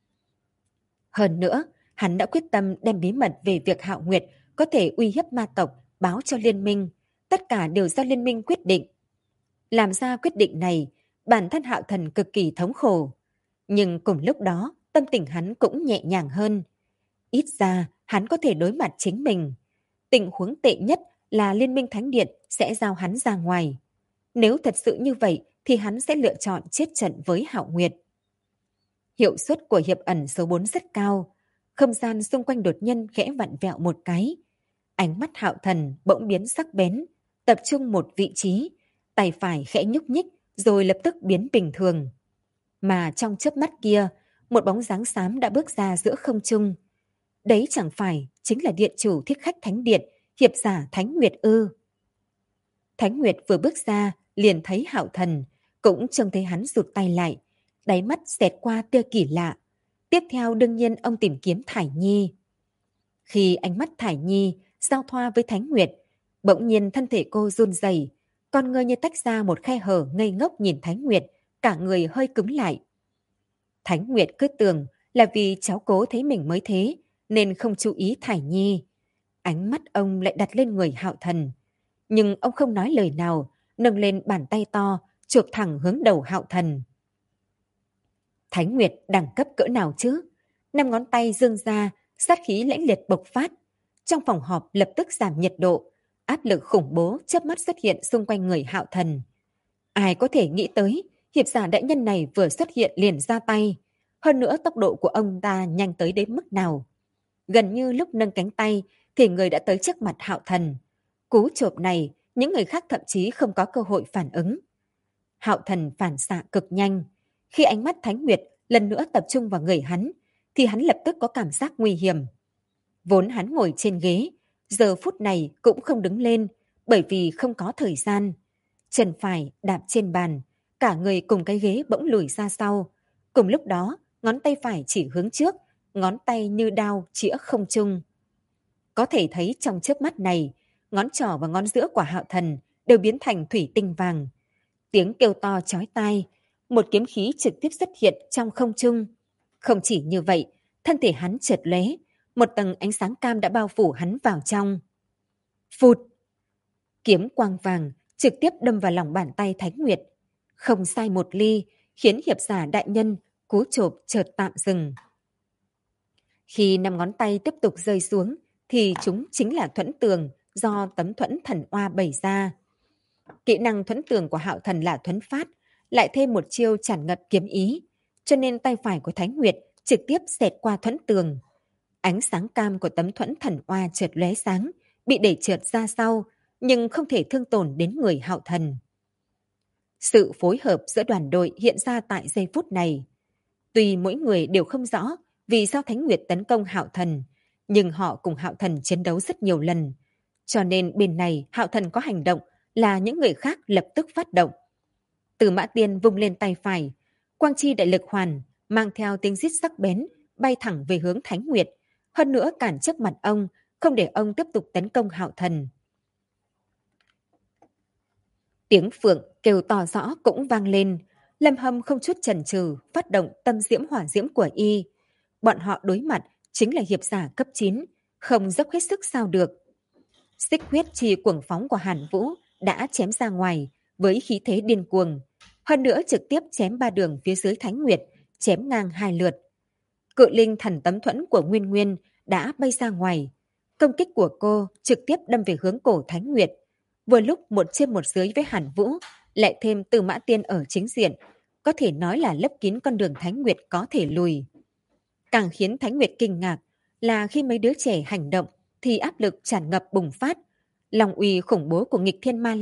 Hơn nữa, hắn đã quyết tâm đem bí mật về việc Hạo Nguyệt có thể uy hiếp ma tộc báo cho liên minh. Tất cả đều do liên minh quyết định. Làm ra quyết định này, bản thân Hạo Thần cực kỳ thống khổ. Nhưng cùng lúc đó, tâm tình hắn cũng nhẹ nhàng hơn. Ít ra, hắn có thể đối mặt chính mình. Tình huống tệ nhất là Liên minh Thánh Điện sẽ giao hắn ra ngoài. Nếu thật sự như vậy, thì hắn sẽ lựa chọn chết trận với Hạo Nguyệt. Hiệu suất của hiệp ẩn số 4 rất cao. Không gian xung quanh đột nhiên khẽ vặn vẹo một cái. Ánh mắt Hạo Thần bỗng biến sắc bén, tập trung một vị trí, tay phải khẽ nhúc nhích rồi lập tức biến bình thường. Mà trong chớp mắt kia, một bóng dáng xám đã bước ra giữa không trung. Đấy chẳng phải chính là điện chủ Thiết Khách Thánh Điện, hiệp giả Thánh Nguyệt ư? Thánh Nguyệt vừa bước ra, liền thấy Hạo Thần, cũng trông thấy hắn rụt tay lại, đáy mắt xẹt qua tia kỳ lạ. Tiếp theo đương nhiên ông tìm kiếm Thải Nhi. Khi ánh mắt Thải Nhi giao thoa với Thánh Nguyệt, bỗng nhiên thân thể cô run rẩy, con ngươi như tách ra một khe hở ngây ngốc nhìn Thánh Nguyệt, cả người hơi cứng lại. Thánh Nguyệt cứ tưởng là vì cháu cố thấy mình mới thế, nên không chú ý Thải Nhi. Ánh mắt ông lại đặt lên người Hạo Thần. Nhưng ông không nói lời nào, nâng lên bàn tay to, chụp thẳng hướng đầu Hạo Thần. Thánh Nguyệt đẳng cấp cỡ nào chứ? 5 ngón tay giương ra, sát khí lãnh liệt bộc phát. Trong phòng họp lập tức giảm nhiệt độ, áp lực khủng bố chớp mắt xuất hiện xung quanh người Hạo Thần. Ai có thể nghĩ tới, hiệp giả đại nhân này vừa xuất hiện liền ra tay. Hơn nữa tốc độ của ông ta nhanh tới đến mức nào. Gần như lúc nâng cánh tay thì người đã tới trước mặt Hạo Thần. Cú chộp này, những người khác thậm chí không có cơ hội phản ứng. Hạo Thần phản xạ cực nhanh. Khi ánh mắt Thánh Nguyệt lần nữa tập trung vào người hắn, thì hắn lập tức có cảm giác nguy hiểm. Vốn hắn ngồi trên ghế, giờ phút này cũng không đứng lên, bởi vì không có thời gian. Chân phải đạp trên bàn, cả người cùng cái ghế bỗng lùi ra sau. Cùng lúc đó, ngón tay phải chỉ hướng trước, ngón tay như đao chĩa không trung. Có thể thấy trong chớp mắt này, ngón trỏ và ngón giữa của Hạo Thần đều biến thành thủy tinh vàng. Tiếng kêu to chói tai, một kiếm khí trực tiếp xuất hiện trong không trung. Không chỉ như vậy, thân thể hắn chợt lóe, một tầng ánh sáng cam đã bao phủ hắn vào trong. Phụt! Kiếm quang vàng trực tiếp đâm vào lòng bàn tay Thánh Nguyệt. Không sai một ly, khiến hiệp giả đại nhân cú chộp chợt tạm dừng. Khi 5 ngón tay tiếp tục rơi xuống, thì chúng chính là thuẫn tường do tấm thuẫn thần oa bày ra. Kỹ năng thuẫn tường của Hạo Thần là thuẫn phát, lại thêm một chiêu tràn ngập kiếm ý, cho nên tay phải của Thánh Nguyệt trực tiếp xẹt qua thuẫn tường. Ánh sáng cam của tấm thuẫn thần oa chợt lóe sáng, bị đẩy trượt ra sau, nhưng không thể thương tổn đến người Hạo Thần. Sự phối hợp giữa đoàn đội hiện ra tại giây phút này. Tuy mỗi người đều không rõ vì sao Thánh Nguyệt tấn công Hạo Thần, nhưng họ cùng Hạo Thần chiến đấu rất nhiều lần. Cho nên bên này Hạo Thần có hành động là những người khác lập tức phát động. Từ Mã Tiên vung lên tay phải, quang chi đại lực hoàn mang theo tiếng rít sắc bén bay thẳng về hướng Thánh Nguyệt, hơn nữa cản trước mặt ông, không để ông tiếp tục tấn công Hạo Thần. Tiếng phượng kêu to rõ cũng vang lên. Lâm Hâm không chút chần chừ phát động tâm diễm hỏa diễm của y. Bọn họ đối mặt chính là hiệp giả cấp 9, không dốc hết sức sao được. Xích huyết chi cuồng phóng của Hàn Vũ đã chém ra ngoài với khí thế điên cuồng. Hơn nữa trực tiếp chém 3 đường phía dưới Thánh Nguyệt, chém ngang 2 lượt. Cự linh thần tấm thuẫn của Nguyên Nguyên đã bay ra ngoài. Công kích của cô trực tiếp đâm về hướng cổ Thánh Nguyệt. Vừa lúc một trên một dưới với Hàn Vũ, lại thêm Từ Mã Tiên ở chính diện, có thể nói là lấp kín con đường Thánh Nguyệt có thể lùi. Càng khiến Thánh Nguyệt kinh ngạc là khi mấy đứa trẻ hành động thì áp lực tràn ngập bùng phát. Lòng uy khủng bố của nghịch thiên ma long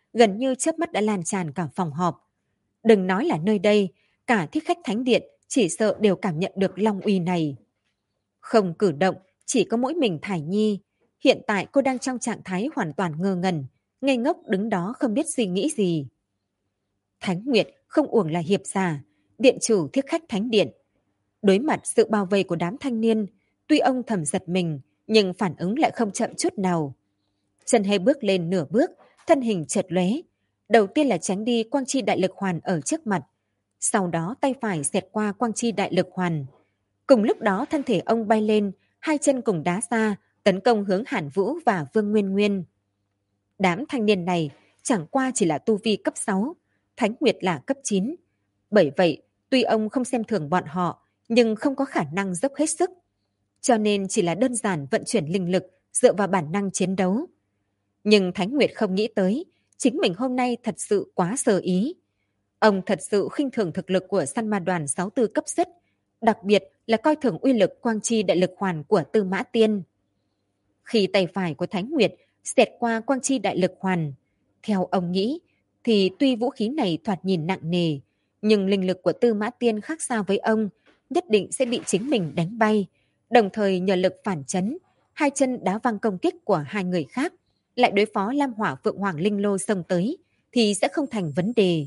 gần như chớp mắt đã lan tràn cả phòng họp. Đừng nói là nơi đây, cả thích khách thánh điện chỉ sợ đều cảm nhận được long uy này. Không cử động, chỉ có mỗi mình Thải Nhi. Hiện tại cô đang trong trạng thái hoàn toàn ngơ ngẩn, ngây ngốc đứng đó không biết suy nghĩ gì. Thánh Nguyệt không uổng là hiệp giả, điện chủ thiết khách thánh điện. Đối mặt sự bao vây của đám thanh niên, tuy ông thầm giật mình, nhưng phản ứng lại không chậm chút nào. Chân hay bước lên nửa bước, thân hình chợt lóe. Đầu tiên là tránh đi quang chi đại lực hoàn ở trước mặt. Sau đó tay phải xẹt qua quang chi đại lực hoàn. Cùng lúc đó thân thể ông bay lên, hai chân cùng đá ra, tấn công hướng Hàn Vũ và Vương Nguyên Nguyên. Đám thanh niên này chẳng qua chỉ là tu vi cấp 6, Thánh Nguyệt là cấp 9. Bởi vậy, tuy ông không xem thường bọn họ, nhưng không có khả năng dốc hết sức. Cho nên chỉ là đơn giản vận chuyển linh lực dựa vào bản năng chiến đấu. Nhưng Thánh Nguyệt không nghĩ tới, chính mình hôm nay thật sự quá sơ ý. Ông thật sự khinh thường thực lực của săn ma đoàn 64 cấp xuất, đặc biệt là coi thường uy lực quang chi đại lực hoàn của Tư Mã Tiên. Khi tay phải của Thánh Nguyệt xẹt qua quang chi đại lực hoàn, theo ông nghĩ, thì tuy vũ khí này thoạt nhìn nặng nề, nhưng linh lực của Tư Mã Tiên khác xa với ông, nhất định sẽ bị chính mình đánh bay, đồng thời nhờ lực phản chấn, hai chân đá văng công kích của hai người khác, lại đối phó Lam Hỏa Phượng Hoàng Linh Lô xông tới, thì sẽ không thành vấn đề.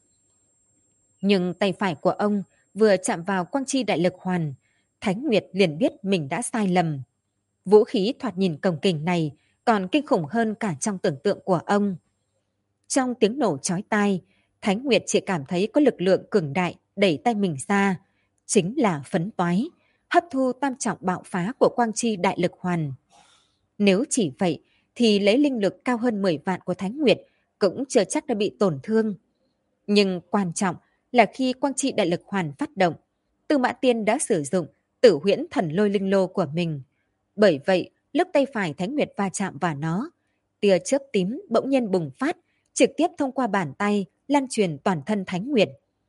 Nhưng tay phải của ông vừa chạm vào quang chi đại lực hoàn, Thánh Nguyệt liền biết mình đã sai lầm. Vũ khí thoạt nhìn cồng kềnh này còn kinh khủng hơn cả trong tưởng tượng của ông. Trong tiếng nổ chói tai, Thánh Nguyệt chỉ cảm thấy có lực lượng cường đại đẩy tay mình ra, chính là phấn toái, hấp thu tam trọng bạo phá của quang chi đại lực hoàn. Nếu chỉ vậy, thì lấy linh lực cao hơn 10 vạn của Thánh Nguyệt cũng chưa chắc đã bị tổn thương. Nhưng quan trọng là khi quang chi đại lực hoàn phát động, Tư Mã Tiên đã sử dụng Tử Huyễn Thần Lôi Linh Lô của mình. Bởi vậy, lúc tay phải Thánh Nguyệt va chạm vào nó, tia chớp tím bỗng nhiên bùng phát, trực tiếp thông qua bàn tay lan truyền toàn thân Thánh Nguyệt.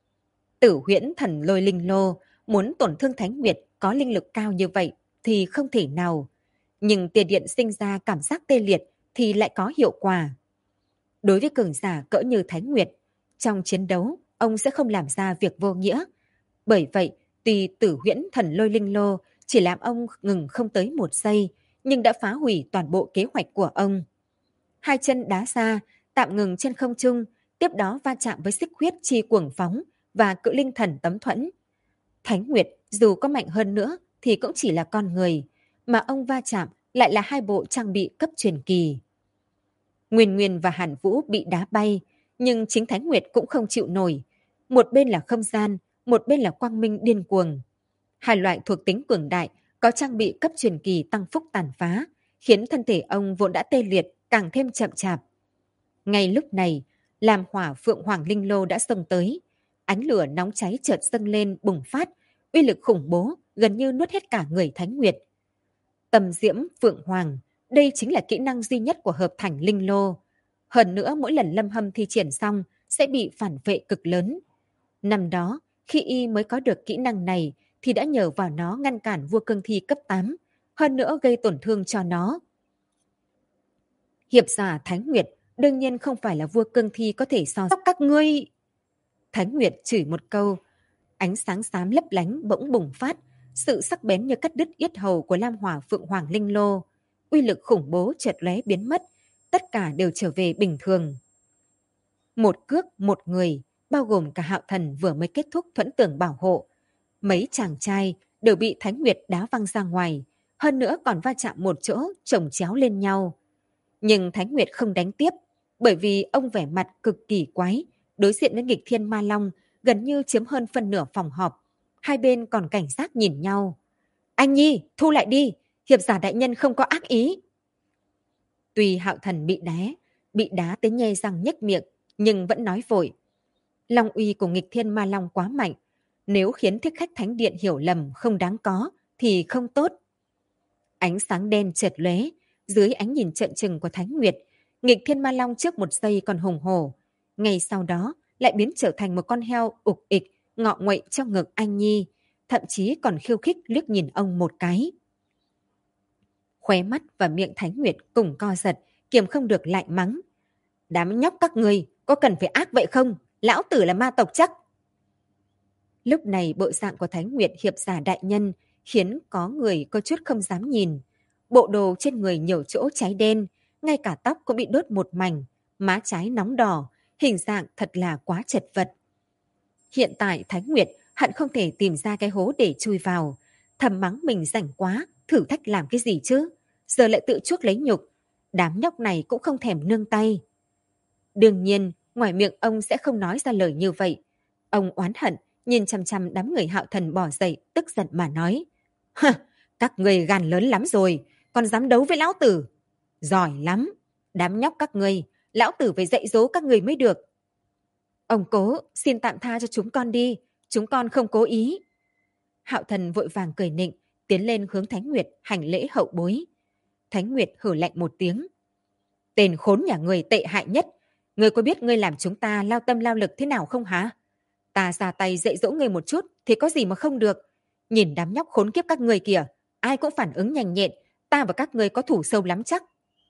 Tử Huyễn Thần Lôi Linh Lô muốn tổn thương Thánh Nguyệt có linh lực cao như vậy thì không thể nào. Nhưng tia điện sinh ra cảm giác tê liệt thì lại có hiệu quả. Đối với cường giả cỡ như Thánh Nguyệt, trong chiến đấu ông sẽ không làm ra việc vô nghĩa. Bởi vậy, tuy Tử Huyễn Thần Lôi Linh Lô chỉ làm ông ngừng không tới 1 giây, nhưng đã phá hủy toàn bộ kế hoạch của ông. Hai chân đá ra, tạm ngừng trên không trung, tiếp đó va chạm với xích huyết chi cuồng phóng và cự linh thần tấm thuẫn. Thánh Nguyệt dù có mạnh hơn nữa thì cũng chỉ là con người, mà ông va chạm lại là hai bộ trang bị cấp truyền kỳ. Nguyên Nguyên và Hàn Vũ bị đá bay, nhưng chính Thánh Nguyệt cũng không chịu nổi. Một bên là không gian, một bên là quang minh điên cuồng. Hai loại thuộc tính cường đại có trang bị cấp truyền kỳ tăng phúc tàn phá, khiến thân thể ông vốn đã tê liệt càng thêm chậm chạp. Ngay lúc này, Lam Hỏa Phượng Hoàng Linh Lô đã xông tới. Ánh lửa nóng cháy chợt dâng lên bùng phát, uy lực khủng bố gần như nuốt hết cả người Thánh Nguyệt. Tầm Diễm Phượng Hoàng, đây chính là kỹ năng duy nhất của hợp thành Linh Lô. Hơn nữa mỗi lần Lâm Hâm thi triển xong sẽ bị phản vệ cực lớn. Năm đó, khi y mới có được kỹ năng này thì đã nhờ vào nó ngăn cản vua cương thi cấp 8, hơn nữa gây tổn thương cho nó. Hiệp giả Thánh Nguyệt đương nhiên không phải là vua cương thi có thể so sánh các ngươi. Thánh Nguyệt chửi một câu, ánh sáng xám lấp lánh bỗng bùng phát, sự sắc bén như cắt đứt yết hầu của Lam Hỏa Phượng Hoàng Linh Lô. Uy lực khủng bố chợt lóe biến mất, tất cả đều trở về bình thường. Một cước một người, bao gồm cả Hạo Thần vừa mới kết thúc thuẫn tường bảo hộ. Mấy chàng trai đều bị Thánh Nguyệt đá văng ra ngoài, hơn nữa còn va chạm một chỗ chồng chéo lên nhau. Nhưng Thánh Nguyệt không đánh tiếp, bởi vì ông vẻ mặt cực kỳ quái, đối diện với nghịch thiên ma long, gần như chiếm hơn phân nửa phòng họp. Hai bên còn cảnh giác nhìn nhau. Anh Nhi, thu lại đi, hiệp giả đại nhân không có ác ý. Tuy Hạo Thần bị đá tới nhe răng nhếch miệng, nhưng vẫn nói vội. Long uy của nghịch thiên ma long quá mạnh, nếu khiến thích khách thánh điện hiểu lầm không đáng có, thì không tốt. Ánh sáng đen chợt lóe, dưới ánh nhìn trợn trừng của Thánh Nguyệt, nghịch thiên ma long trước một giây còn hùng hổ, ngay sau đó lại biến trở thành một con heo ục ịch, ngọ nguậy trong ngực anh Nhi, thậm chí còn khiêu khích liếc nhìn ông một cái. Khóe mắt và miệng Thánh Nguyệt cùng co giật, kiềm không được lại mắng. Đám nhóc các người có cần phải ác vậy không? Lão tử là ma tộc chắc. Lúc này bộ dạng của Thánh Nguyệt hiệp giả đại nhân khiến có người có chút không dám nhìn. Bộ đồ trên người nhiều chỗ cháy đen, ngay cả tóc cũng bị đốt một mảnh, má trái nóng đỏ, hình dạng thật là quá chật vật. Hiện tại Thánh Nguyệt hận không thể tìm ra cái hố để chui vào, thầm mắng mình rảnh quá, thử thách làm cái gì chứ, giờ lại tự chuốc lấy nhục, đám nhóc này cũng không thèm nương tay. Đương nhiên, ngoài miệng ông sẽ không nói ra lời như vậy. Ông oán hận, nhìn chằm chằm đám người Hạo Thần bỏ dậy, tức giận mà nói. Hừ, các người gan lớn lắm rồi, còn dám đấu với lão tử. Giỏi lắm, đám nhóc các người, lão tử phải dạy dỗ các người mới được. Ông Cố, xin tạm tha cho chúng con đi, chúng con không cố ý. Hạo Thần vội vàng cười nịnh, tiến lên hướng Thánh Nguyệt hành lễ hậu bối. Thánh Nguyệt hử lạnh một tiếng. Tên khốn nhà người tệ hại nhất, ngươi có biết ngươi làm chúng ta lao tâm lao lực thế nào không hả? Ta ra tay dạy dỗ ngươi một chút thì có gì mà không được. Nhìn đám nhóc khốn kiếp các ngươi kìa, ai cũng phản ứng nhanh nhẹn, ta và các ngươi có thủ sâu lắm chắc.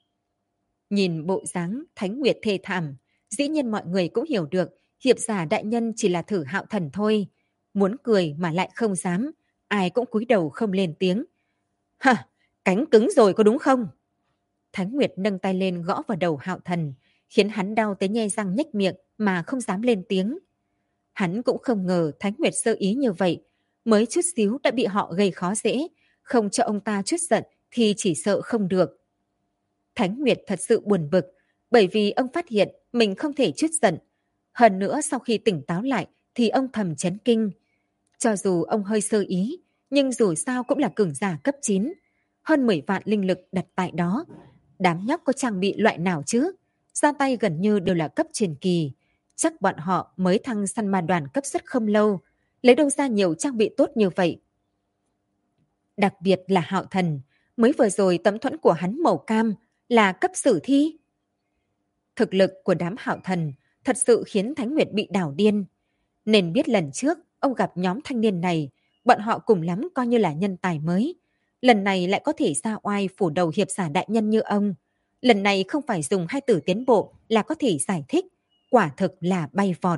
Nhìn bộ dáng Thánh Nguyệt thê thảm, dĩ nhiên mọi người cũng hiểu được hiệp giả đại nhân chỉ là thử Hạo Thần thôi. Muốn cười mà lại không dám, ai cũng cúi đầu không lên tiếng. Hả, cánh cứng rồi có đúng không? Thánh Nguyệt nâng tay lên gõ vào đầu Hạo Thần, khiến hắn đau tới nhe răng nhếch miệng mà không dám lên tiếng. Hắn cũng không ngờ Thánh Nguyệt sơ ý như vậy, mới chút xíu đã bị họ gây khó dễ, không cho ông ta chút giận thì chỉ sợ không được. Thánh Nguyệt thật sự buồn bực, bởi vì ông phát hiện mình không thể chút giận. Hơn nữa sau khi tỉnh táo lại thì ông thầm chấn kinh. Cho dù ông hơi sơ ý, nhưng dù sao cũng là cường giả cấp 9. Hơn 10 vạn linh lực đặt tại đó. Đám nhóc có trang bị loại nào chứ? Ra tay gần như đều là cấp truyền kỳ. Chắc bọn họ mới thăng săn ma đoàn cấp suất không lâu. Lấy đâu ra nhiều trang bị tốt như vậy? Đặc biệt là Hạo Thần. Mới vừa rồi tấm thuẫn của hắn màu cam là cấp sử thi. Thực lực của đám Hạo Thần thật sự khiến Thánh Nguyệt bị đảo điên. Nên biết lần trước ông gặp nhóm thanh niên này, bọn họ cùng lắm coi như là nhân tài mới. Lần này lại có thể ra oai phủ đầu hiệp giả đại nhân như ông. Lần này không phải dùng 2 từ tiến bộ là có thể giải thích. Quả thực là bay vọt.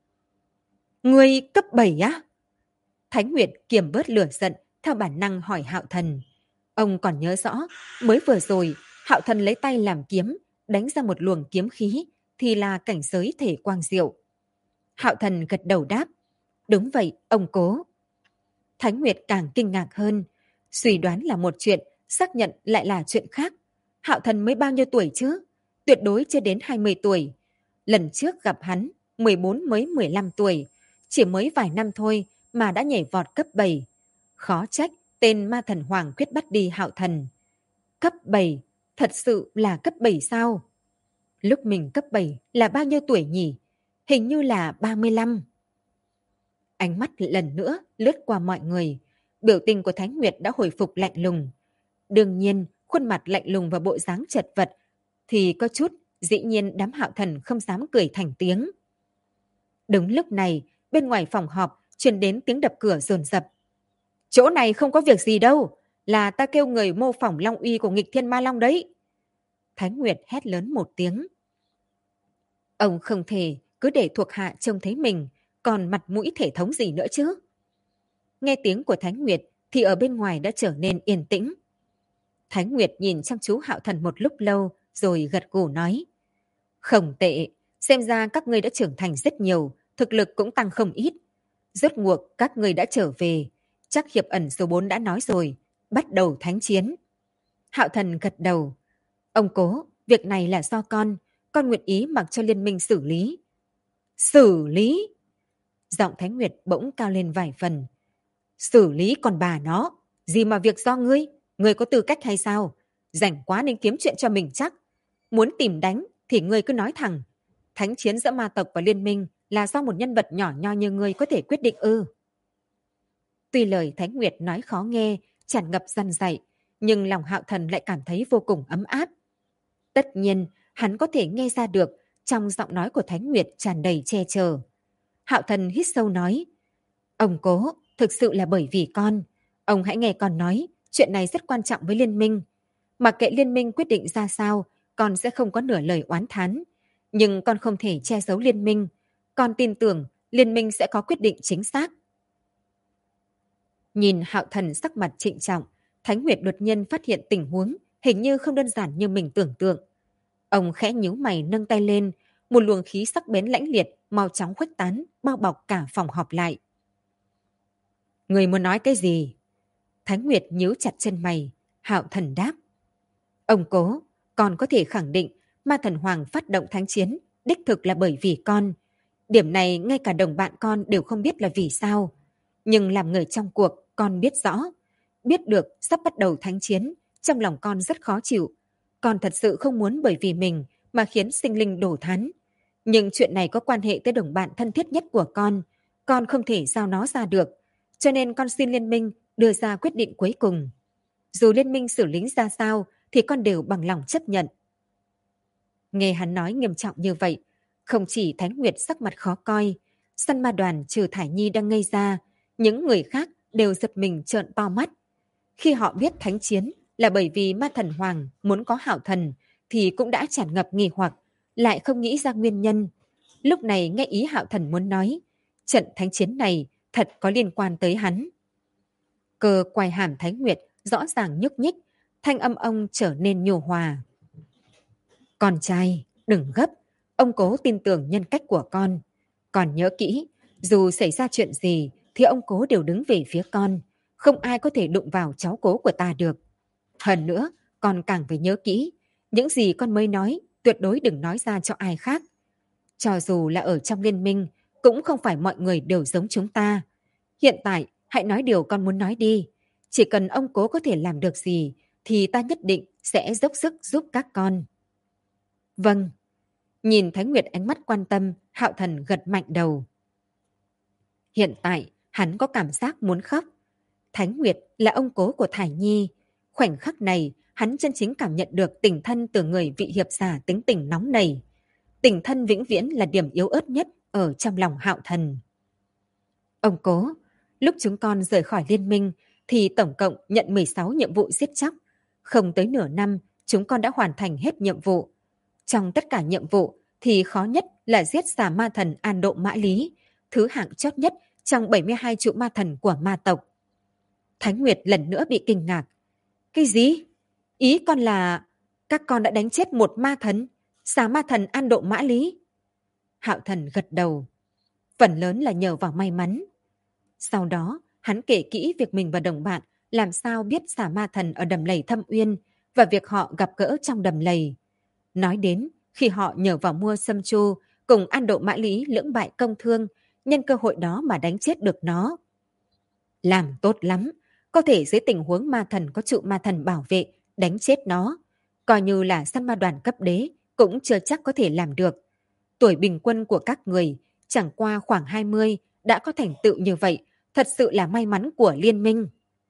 Người cấp 7 á? Thánh Nguyệt kiềm bớt lửa giận, theo bản năng hỏi Hạo Thần. Ông còn nhớ rõ, mới vừa rồi, Hạo Thần lấy tay làm kiếm, đánh ra một luồng kiếm khí, thì là cảnh giới thể quang diệu. Hạo Thần gật đầu đáp. Đúng vậy, ông Cố. Thánh Nguyệt càng kinh ngạc hơn. Suy đoán là một chuyện, xác nhận lại là chuyện khác. Hạo Thần mới bao nhiêu tuổi chứ? Tuyệt đối chưa đến 20 tuổi. Lần trước gặp hắn, 14 mới 15 tuổi. Chỉ mới vài năm thôi mà đã nhảy vọt cấp 7. Khó trách tên ma thần Hoàng quyết bắt đi Hạo Thần. Cấp 7, thật sự là cấp 7 sao? Lúc mình cấp 7 là bao nhiêu tuổi nhỉ? Hình như là 35. Ánh mắt lần nữa lướt qua mọi người. Biểu tình của Thánh Nguyệt đã hồi phục lạnh lùng. Đương nhiên, khuôn mặt lạnh lùng và bộ dáng chật vật thì có chút, dĩ nhiên đám Hạo Thần không dám cười thành tiếng. Đúng lúc này, bên ngoài phòng họp truyền đến tiếng đập cửa dồn dập. Chỗ này không có việc gì đâu, là ta kêu người mô phỏng long uy của nghịch thiên ma long đấy. Thánh Nguyệt hét lớn một tiếng. Ông không thể cứ để thuộc hạ trông thấy mình, còn mặt mũi thể thống gì nữa chứ? Nghe tiếng của Thánh Nguyệt thì ở bên ngoài đã trở nên yên tĩnh. Thánh Nguyệt nhìn chăm chú Hạo Thần một lúc lâu rồi gật gù nói. Không tệ, xem ra các ngươi đã trưởng thành rất nhiều, thực lực cũng tăng không ít. Rốt cuộc các ngươi đã trở về, chắc hiệp ẩn số 4 đã nói rồi, bắt đầu thánh chiến. Hạo Thần gật đầu. Ông Cố, việc này là do con nguyện ý mặc cho liên minh xử lý. Xử lý? Giọng Thánh Nguyệt bỗng cao lên vài phần. Xử lý còn bà nó, gì mà việc do ngươi có tư cách hay sao? Rảnh quá nên kiếm chuyện cho mình chắc. Muốn tìm đánh thì ngươi cứ nói thẳng. Thánh chiến giữa ma tộc và liên minh là do một nhân vật nhỏ nho như ngươi có thể quyết định ư? Tuy lời Thánh Nguyệt nói khó nghe, tràn ngập răn dạy, nhưng lòng Hạo Thần lại cảm thấy vô cùng ấm áp. Tất nhiên, hắn có thể nghe ra được trong giọng nói của Thánh Nguyệt tràn đầy che chở. Hạo Thần hít sâu nói, ông Cố, thực sự là bởi vì con. Ông hãy nghe con nói, chuyện này rất quan trọng với liên minh. Mặc kệ liên minh quyết định ra sao, con sẽ không có nửa lời oán thán. Nhưng con không thể che giấu liên minh. Con tin tưởng liên minh sẽ có quyết định chính xác. Nhìn Hạo Thần sắc mặt trịnh trọng, Thánh Nguyệt đột nhiên phát hiện tình huống hình như không đơn giản như mình tưởng tượng. Ông khẽ nhíu mày nâng tay lên, một luồng khí sắc bén lãnh liệt mau chóng khuếch tán, bao bọc cả phòng họp lại. Người muốn nói cái gì? Thánh Nguyệt nhíu chặt chân mày, Hạo Thần đáp. Ông Cố, con có thể khẳng định Ma Thần Hoàng phát động thánh chiến đích thực là bởi vì con. Điểm này ngay cả đồng bạn con đều không biết là vì sao. Nhưng làm người trong cuộc, con biết rõ. Biết được sắp bắt đầu thánh chiến, trong lòng con rất khó chịu. Con thật sự không muốn bởi vì mình mà khiến sinh linh đổ thán. Nhưng chuyện này có quan hệ tới đồng bạn thân thiết nhất của con không thể giao nó ra được. Cho nên con xin liên minh đưa ra quyết định cuối cùng. Dù liên minh xử lý ra sao thì con đều bằng lòng chấp nhận. Nghe hắn nói nghiêm trọng như vậy, không chỉ Thánh Nguyệt sắc mặt khó coi, săn ma đoàn trừ Thải Nhi đang ngây ra, những người khác đều giật mình trợn to mắt. Khi họ biết thánh chiến là bởi vì Ma Thần Hoàng muốn có Hạo Thần thì cũng đã tràn ngập nghi hoặc, lại không nghĩ ra nguyên nhân. Lúc này nghe ý Hạo Thần muốn nói, trận thánh chiến này thật có liên quan tới hắn. Cơ quai hàm Thánh Nguyệt rõ ràng nhúc nhích, thanh âm ông trở nên nhu hòa. Con trai, đừng gấp, ông Cố tin tưởng nhân cách của con. Còn nhớ kỹ, dù xảy ra chuyện gì thì ông Cố đều đứng về phía con. Không ai có thể đụng vào cháu Cố của ta được. Hơn nữa, con càng phải nhớ kỹ, những gì con mới nói tuyệt đối đừng nói ra cho ai khác. Cho dù là ở trong liên minh, cũng không phải mọi người đều giống chúng ta. Hiện tại, hãy nói điều con muốn nói đi. Chỉ cần ông Cố có thể làm được gì, thì ta nhất định sẽ dốc sức giúp các con. Vâng. Nhìn Thánh Nguyệt ánh mắt quan tâm, Hạo Thần gật mạnh đầu. Hiện tại, hắn có cảm giác muốn khóc. Thánh Nguyệt là ông Cố của Thải Nhi. Khoảnh khắc này, hắn chân chính cảm nhận được tình thân từ người vị hiệp giả tính tình nóng nảy. Tình thân vĩnh viễn là điểm yếu ớt nhất ở trong lòng Hạo Thần. Ông Cố, lúc chúng con rời khỏi liên minh thì tổng cộng nhận 16 nhiệm vụ giết chóc. Không tới nửa năm, chúng con đã hoàn thành hết nhiệm vụ. Trong tất cả nhiệm vụ thì khó nhất là giết xà ma thần An Độ Mã Lý, thứ hạng chót nhất trong 72 trụ ma thần của ma tộc. Thánh Nguyệt lần nữa bị kinh ngạc. Cái gì? Ý con là các con đã đánh chết một ma thần, xà ma thần An Độ Mã Lý. Hạo Thần gật đầu. Phần lớn là nhờ vào may mắn. Sau đó, hắn kể kỹ việc mình và đồng bạn làm sao biết xà ma thần ở đầm lầy Thâm Uyên và việc họ gặp gỡ trong đầm lầy. Nói đến khi họ nhờ vào mua sâm chu cùng An Độ Mã Lý lưỡng bại công thương, nhân cơ hội đó mà đánh chết được nó. Làm tốt lắm, có thể dưới tình huống ma thần có trụ ma thần bảo vệ, đánh chết nó. Coi như là săn ma đoàn cấp đế, cũng chưa chắc có thể làm được. Tuổi bình quân của các người, chẳng qua khoảng 20, đã có thành tựu như vậy, thật sự là may mắn của liên minh.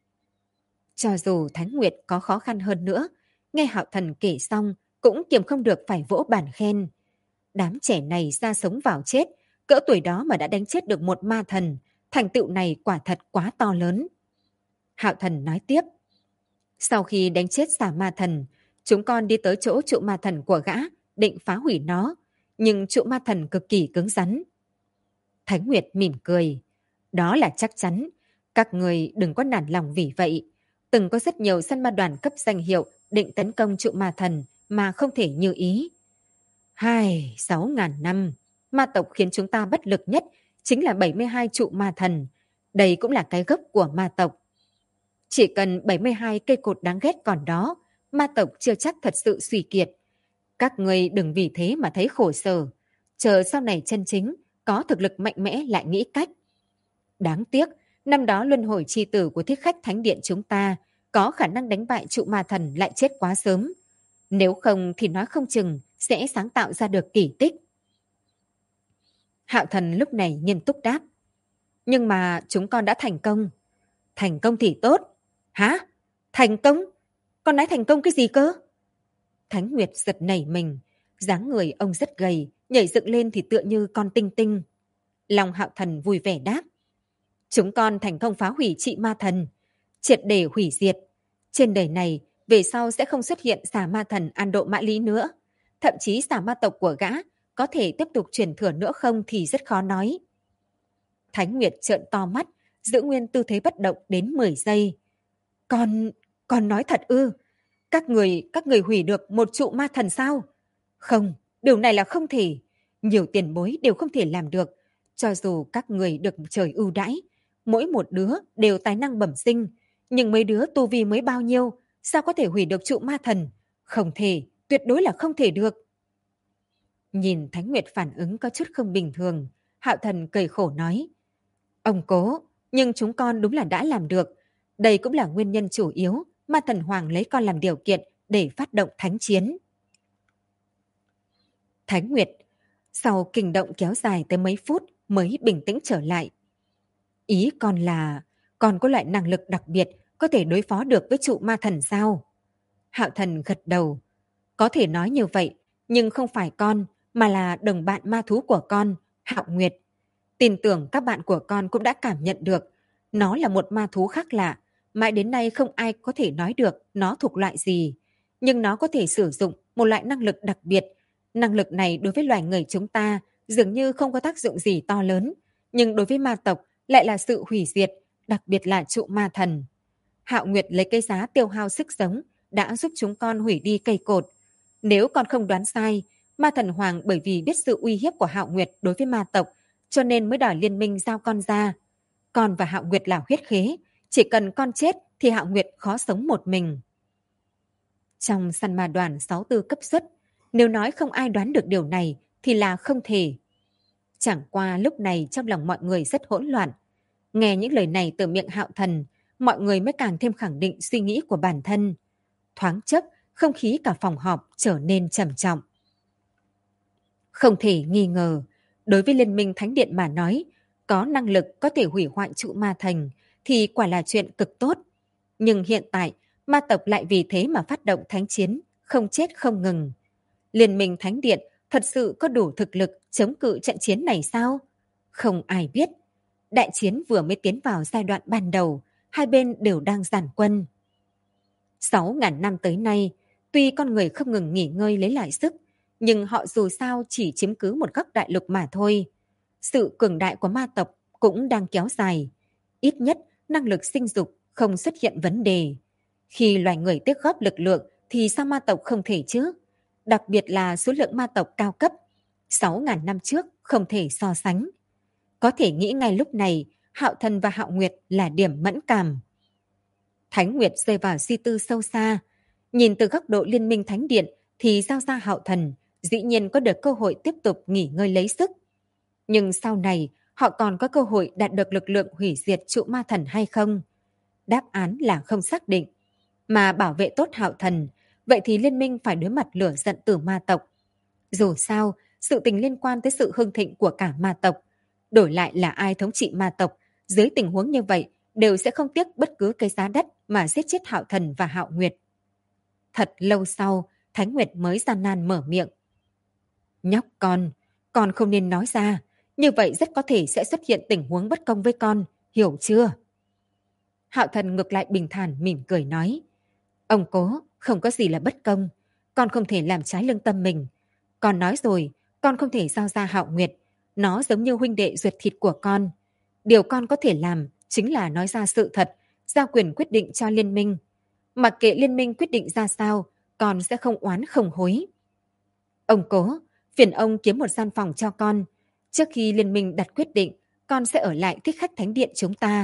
Cho dù Thánh Nguyệt có khó khăn hơn nữa, nghe Hạo Thần kể xong, cũng kiềm không được phải vỗ bàn khen. Đám trẻ này ra sống vào chết, cỡ tuổi đó mà đã đánh chết được một ma thần, thành tựu này quả thật quá to lớn. Hạo Thần nói tiếp, sau khi đánh chết xà ma thần, chúng con đi tới chỗ trụ ma thần của gã, định phá hủy nó, nhưng trụ ma thần cực kỳ cứng rắn. Thánh Nguyệt mỉm cười, đó là chắc chắn, các người đừng có nản lòng vì vậy. Từng có rất nhiều săn ma đoàn cấp danh hiệu định tấn công trụ ma thần mà không thể như ý. 6.000 năm, ma tộc khiến chúng ta bất lực nhất chính là 72 trụ ma thần. Đây cũng là cái gốc của ma tộc. Chỉ cần 72 cây cột đáng ghét còn đó, ma tộc chưa chắc thật sự suy kiệt. Các người đừng vì thế mà thấy khổ sở. Chờ sau này chân chính, có thực lực mạnh mẽ lại nghĩ cách. Đáng tiếc, năm đó luân hồi chi tử của thiết khách thánh điện chúng ta có khả năng đánh bại trụ ma thần lại chết quá sớm. Nếu không thì nói không chừng sẽ sáng tạo ra được kỳ tích. Hạo Thần lúc này nghiêm túc đáp. Nhưng mà chúng con đã thành công. Thành công thì tốt. Hả? Thành công? Con nói thành công cái gì cơ? Thánh Nguyệt giật nảy mình. Dáng người ông rất gầy, nhảy dựng lên thì tựa như con tinh tinh. Lòng Hạo Thần vui vẻ đáp. Chúng con thành công phá hủy trị ma thần, triệt để hủy diệt. Trên đời này, về sau sẽ không xuất hiện xà ma thần An Độ Mã Lý nữa. Thậm chí xà ma tộc của gã có thể tiếp tục truyền thừa nữa không thì rất khó nói. Thánh Nguyệt trợn to mắt, giữ nguyên tư thế bất động đến 10 giây. Con nói thật ư? Các người hủy được một trụ ma thần sao? Không, điều này là không thể. Nhiều tiền bối đều không thể làm được. Cho dù các người được trời ưu đãi, mỗi một đứa đều tài năng bẩm sinh, nhưng mấy đứa tu vi mới bao nhiêu, sao có thể hủy được trụ ma thần? Không thể, tuyệt đối là không thể được. Nhìn Thánh Nguyệt phản ứng có chút không bình thường, Hạo Thần cười khổ nói. Ông cố, nhưng chúng con đúng là đã làm được. Đây cũng là nguyên nhân chủ yếu mà Thần Hoàng lấy con làm điều kiện để phát động thánh chiến. Thánh Nguyệt, sau kinh động kéo dài tới mấy phút mới bình tĩnh trở lại. Ý con là, con có loại năng lực đặc biệt có thể đối phó được với trụ ma thần sao? Hạo Thần gật đầu. Có thể nói như vậy, nhưng không phải con, mà là đồng bạn ma thú của con, Hạo Nguyệt. Tin tưởng các bạn của con cũng đã cảm nhận được. Nó là một ma thú khác lạ, mãi đến nay không ai có thể nói được nó thuộc loại gì. Nhưng nó có thể sử dụng một loại năng lực đặc biệt. Năng lực này đối với loài người chúng ta dường như không có tác dụng gì to lớn, nhưng đối với ma tộc lại là sự hủy diệt, đặc biệt là trụ ma thần. Hạo Nguyệt lấy cây giá tiêu hao sức sống, đã giúp chúng con hủy đi cây cột. Nếu con không đoán sai, ma thần hoàng bởi vì biết sự uy hiếp của Hạo Nguyệt đối với ma tộc, cho nên mới đòi liên minh giao con ra. Con và Hạo Nguyệt là huyết khế, chỉ cần con chết thì Hạo Nguyệt khó sống một mình. Trong săn ma đoàn 64 cấp suất, nếu nói không ai đoán được điều này thì là không thể. Chẳng qua lúc này trong lòng mọi người rất hỗn loạn. Nghe những lời này từ miệng Hạo Thần, mọi người mới càng thêm khẳng định suy nghĩ của bản thân. Thoáng chốc, không khí cả phòng họp trở nên trầm trọng. Không thể nghi ngờ, đối với Liên minh Thánh Điện mà nói, có năng lực có thể hủy hoại trụ ma thành thì quả là chuyện cực tốt. Nhưng hiện tại, ma tộc lại vì thế mà phát động thánh chiến, không chết không ngừng. Liên minh Thánh Điện thật sự có đủ thực lực chống cự trận chiến này sao? Không ai biết. Đại chiến vừa mới tiến vào giai đoạn ban đầu, hai bên đều đang giàn quân. 6.000 năm tới nay, tuy con người không ngừng nghỉ ngơi lấy lại sức, nhưng họ dù sao chỉ chiếm cứ một góc đại lục mà thôi. Sự cường đại của ma tộc cũng đang kéo dài. Ít nhất, năng lực sinh dục không xuất hiện vấn đề. Khi loài người tích góp lực lượng thì sao ma tộc không thể chứ? Đặc biệt là số lượng ma tộc cao cấp. 6.000 năm trước không thể so sánh. Có thể nghĩ ngay lúc này, Hạo Thần và Hạo Nguyệt là điểm mẫn cảm. Thánh Nguyệt rơi vào suy tư sâu xa. Nhìn từ góc độ Liên minh Thánh Điện thì giao ra Hạo Thần dĩ nhiên có được cơ hội tiếp tục nghỉ ngơi lấy sức. Nhưng sau này họ còn có cơ hội đạt được lực lượng hủy diệt trụ ma thần hay không? Đáp án là không xác định. Mà bảo vệ tốt Hạo Thần, vậy thì liên minh phải đối mặt lửa giận từ ma tộc. Dù sao, sự tình liên quan tới sự hưng thịnh của cả ma tộc. Đổi lại là ai thống trị ma tộc, dưới tình huống như vậy đều sẽ không tiếc bất cứ cái giá đắt mà giết chết Hạo Thần và Hạo Nguyệt. Thật lâu sau, Thánh Nguyệt mới gian nan mở miệng. Nhóc con không nên nói ra, như vậy rất có thể sẽ xuất hiện tình huống bất công với con, hiểu chưa? Hạo Thần ngược lại bình thản mỉm cười nói. Ông cố, không có gì là bất công, con không thể làm trái lương tâm mình. Con nói rồi, con không thể giao ra Hạo Nguyệt, nó giống như huynh đệ ruột thịt của con. Điều con có thể làm chính là nói ra sự thật, giao quyền quyết định cho liên minh. Mặc kệ liên minh quyết định ra sao, con sẽ không oán không hối. Ông cố, phiền ông kiếm một gian phòng cho con. Trước khi liên minh đặt quyết định, con sẽ ở lại thích khách thánh điện chúng ta.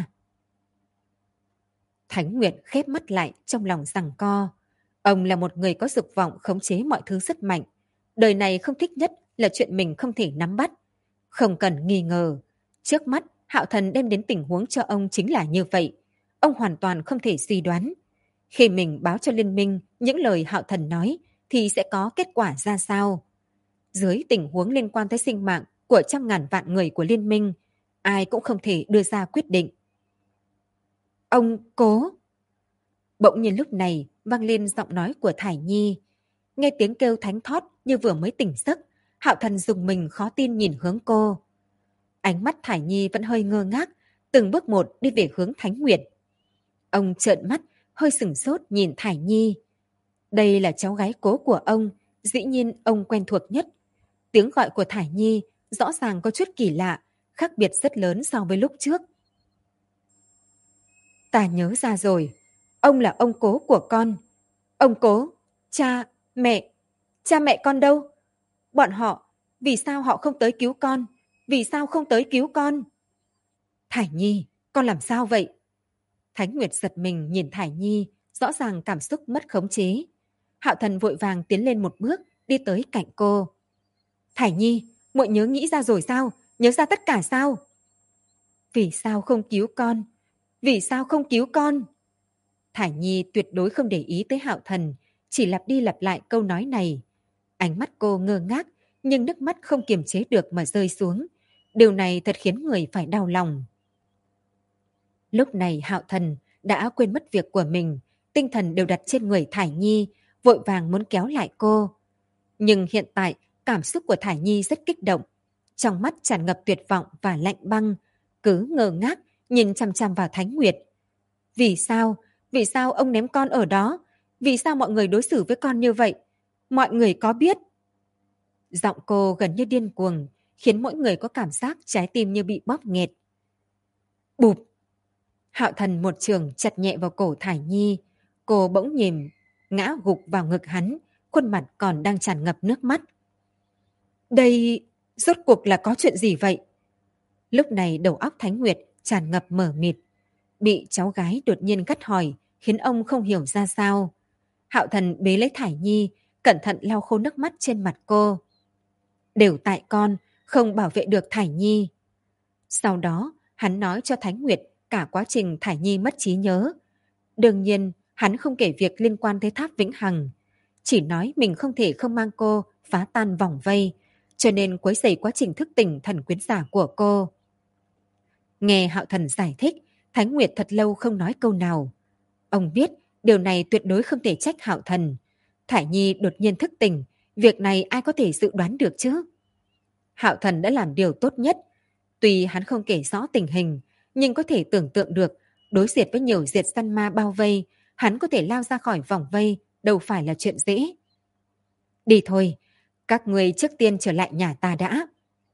Thánh Nguyệt khép mắt lại trong lòng giằng co. Ông là một người có dục vọng khống chế mọi thứ rất mạnh. Đời này không thích nhất là chuyện mình không thể nắm bắt. Không cần nghi ngờ. Trước mắt, Hạo Thần đem đến tình huống cho ông chính là như vậy. Ông hoàn toàn không thể suy đoán. Khi mình báo cho liên minh những lời Hạo Thần nói thì sẽ có kết quả ra sao? Dưới tình huống liên quan tới sinh mạng của trăm ngàn vạn người của liên minh, ai cũng không thể đưa ra quyết định. Ông cố! Bỗng nhiên lúc này vang lên giọng nói của Thải Nhi. Nghe tiếng kêu thánh thót như vừa mới tỉnh giấc, Hạo Thần dùng mình khó tin nhìn hướng cô. Ánh mắt Thải Nhi vẫn hơi ngơ ngác, từng bước một đi về hướng Thánh Nguyệt. Ông trợn mắt, hơi sửng sốt nhìn Thải Nhi. Đây là cháu gái cố của ông, dĩ nhiên ông quen thuộc nhất. Tiếng gọi của Thải Nhi rõ ràng có chút kỳ lạ, khác biệt rất lớn so với lúc trước. Ta nhớ ra rồi, ông là ông cố của con. Ông cố, cha mẹ con đâu? Bọn họ, vì sao họ không tới cứu con? Vì sao không tới cứu con? Thải Nhi, con làm sao vậy? Thánh Nguyệt giật mình nhìn Thải Nhi, rõ ràng cảm xúc mất khống chế. Hạo Thần vội vàng tiến lên một bước, đi tới cạnh cô. Thải Nhi, muội nhớ nghĩ ra rồi sao? Nhớ ra tất cả sao? Vì sao không cứu con? Vì sao không cứu con? Thải Nhi tuyệt đối không để ý tới Hạo Thần, chỉ lặp đi lặp lại câu nói này. Ánh mắt cô ngơ ngác, nhưng nước mắt không kiềm chế được mà rơi xuống. Điều này thật khiến người phải đau lòng. Lúc này Hạo Thần đã quên mất việc của mình, tinh thần đều đặt trên người Thải Nhi, vội vàng muốn kéo lại cô. Nhưng hiện tại, cảm xúc của Thải Nhi rất kích động. Trong mắt tràn ngập tuyệt vọng và lạnh băng, cứ ngơ ngác nhìn chằm chằm vào Thánh Nguyệt. Vì sao? Vì sao ông ném con ở đó? Vì sao mọi người đối xử với con như vậy? Mọi người có biết? Giọng cô gần như điên cuồng, khiến mỗi người có cảm giác trái tim như bị bóp nghẹt. Bụp! Hạo Thần một trường chặt nhẹ vào cổ Thải Nhi. Cô bỗng nhìn, ngã gục vào ngực hắn, khuôn mặt còn đang tràn ngập nước mắt. Đây rốt cuộc là có chuyện gì vậy? Lúc này đầu óc Thánh Nguyệt tràn ngập mờ mịt. Bị cháu gái đột nhiên gắt hỏi, khiến ông không hiểu ra sao. Hạo Thần bế lấy Thải Nhi, cẩn thận lau khô nước mắt trên mặt cô. Đều tại con, không bảo vệ được Thải Nhi. Sau đó, hắn nói cho Thánh Nguyệt cả quá trình Thải Nhi mất trí nhớ. Đương nhiên, hắn không kể việc liên quan tới Tháp Vĩnh Hằng. Chỉ nói mình không thể không mang cô phá tan vòng vây, cho nên quấy rầy quá trình thức tỉnh thần quyến giả của cô. Nghe Hạo Thần giải thích, Thánh Nguyệt thật lâu không nói câu nào. Ông biết điều này tuyệt đối không thể trách Hạo Thần. Thải Nhi đột nhiên thức tỉnh, việc này ai có thể dự đoán được chứ? Hạo Thần đã làm điều tốt nhất. Tuy hắn không kể rõ tình hình, nhưng có thể tưởng tượng được đối diện với nhiều diệt săn ma bao vây, hắn có thể lao ra khỏi vòng vây, đâu phải là chuyện dễ. Đi thôi, các người trước tiên trở lại nhà ta đã.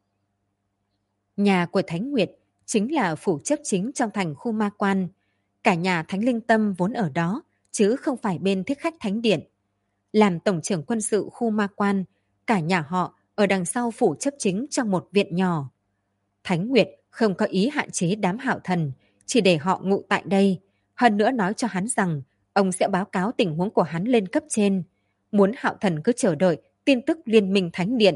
Nhà của Thánh Nguyệt chính là phủ chấp chính trong thành khu ma quan. Cả nhà Thánh Linh Tâm vốn ở đó, chứ không phải bên thích khách thánh điện. Làm tổng trưởng quân sự khu ma quan, cả nhà họ ở đằng sau phủ chấp chính trong một viện nhỏ. Thánh Nguyệt không có ý hạn chế đám Hạo Thần, chỉ để họ ngụ tại đây. Hơn nữa nói cho hắn rằng ông sẽ báo cáo tình huống của hắn lên cấp trên. Muốn Hạo Thần cứ chờ đợi tin tức Liên minh Thánh Điện.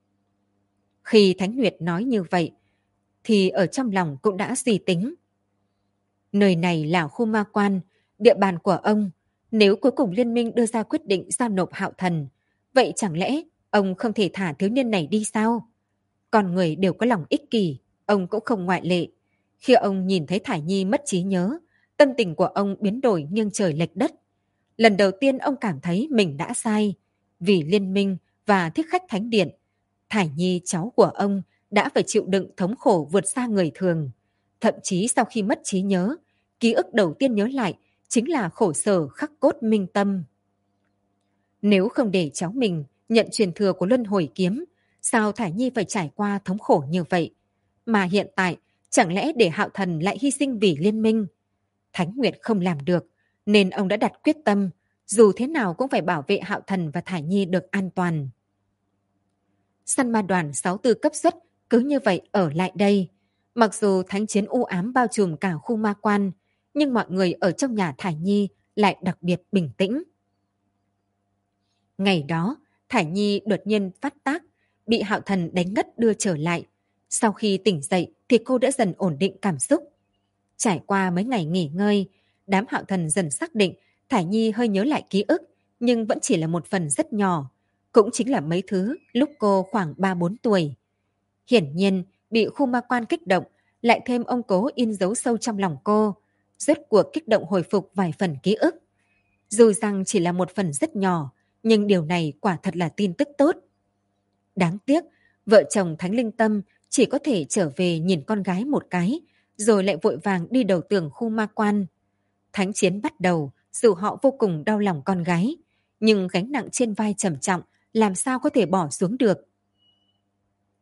Khi Thánh Nguyệt nói như vậy, thì ở trong lòng cũng đã suy tính. Nơi này là khu ma quan, địa bàn của ông. Nếu cuối cùng Liên minh đưa ra quyết định giao nộp Hạo Thần, vậy chẳng lẽ ông không thể thả thiếu niên này đi sao? Con người đều có lòng ích kỷ, ông cũng không ngoại lệ. Khi ông nhìn thấy Thải Nhi mất trí nhớ, tâm tình của ông biến đổi nghiêng trời lệch đất. Lần đầu tiên ông cảm thấy mình đã sai. Vì Liên minh và thích khách thánh điện, Thải Nhi cháu của ông đã phải chịu đựng thống khổ vượt xa người thường. Thậm chí sau khi mất trí nhớ, ký ức đầu tiên nhớ lại chính là khổ sở khắc cốt minh tâm. Nếu không để cháu mình nhận truyền thừa của luân hồi kiếm, sao Thải Nhi phải trải qua thống khổ như vậy? Mà hiện tại, chẳng lẽ để Hạo Thần lại hy sinh vì Liên minh? Thánh Nguyệt không làm được, nên ông đã đặt quyết tâm, dù thế nào cũng phải bảo vệ Hạo Thần và Thải Nhi được an toàn. Săn ma đoàn 64 cấp xuất cứ như vậy ở lại đây. Mặc dù thánh chiến u ám bao trùm cả khu ma quan, nhưng mọi người ở trong nhà Thải Nhi lại đặc biệt bình tĩnh. Ngày đó, Thải Nhi đột nhiên phát tác, bị Hạo Thần đánh ngất đưa trở lại. Sau khi tỉnh dậy thì cô đã dần ổn định cảm xúc. Trải qua mấy ngày nghỉ ngơi, đám Hạo Thần dần xác định Thải Nhi hơi nhớ lại ký ức, nhưng vẫn chỉ là một phần rất nhỏ, cũng chính là mấy thứ lúc cô khoảng 3-4 tuổi. Hiển nhiên, bị khu ma quan kích động, lại thêm ông cố in dấu sâu trong lòng cô, rốt cuộc kích động hồi phục vài phần ký ức. Dù rằng chỉ là một phần rất nhỏ, nhưng điều này quả thật là tin tức tốt. Đáng tiếc, vợ chồng Thánh Linh Tâm chỉ có thể trở về nhìn con gái một cái, rồi lại vội vàng đi đầu tường khu ma quan. Thánh chiến bắt đầu, dù họ vô cùng đau lòng con gái, nhưng gánh nặng trên vai trầm trọng, làm sao có thể bỏ xuống được.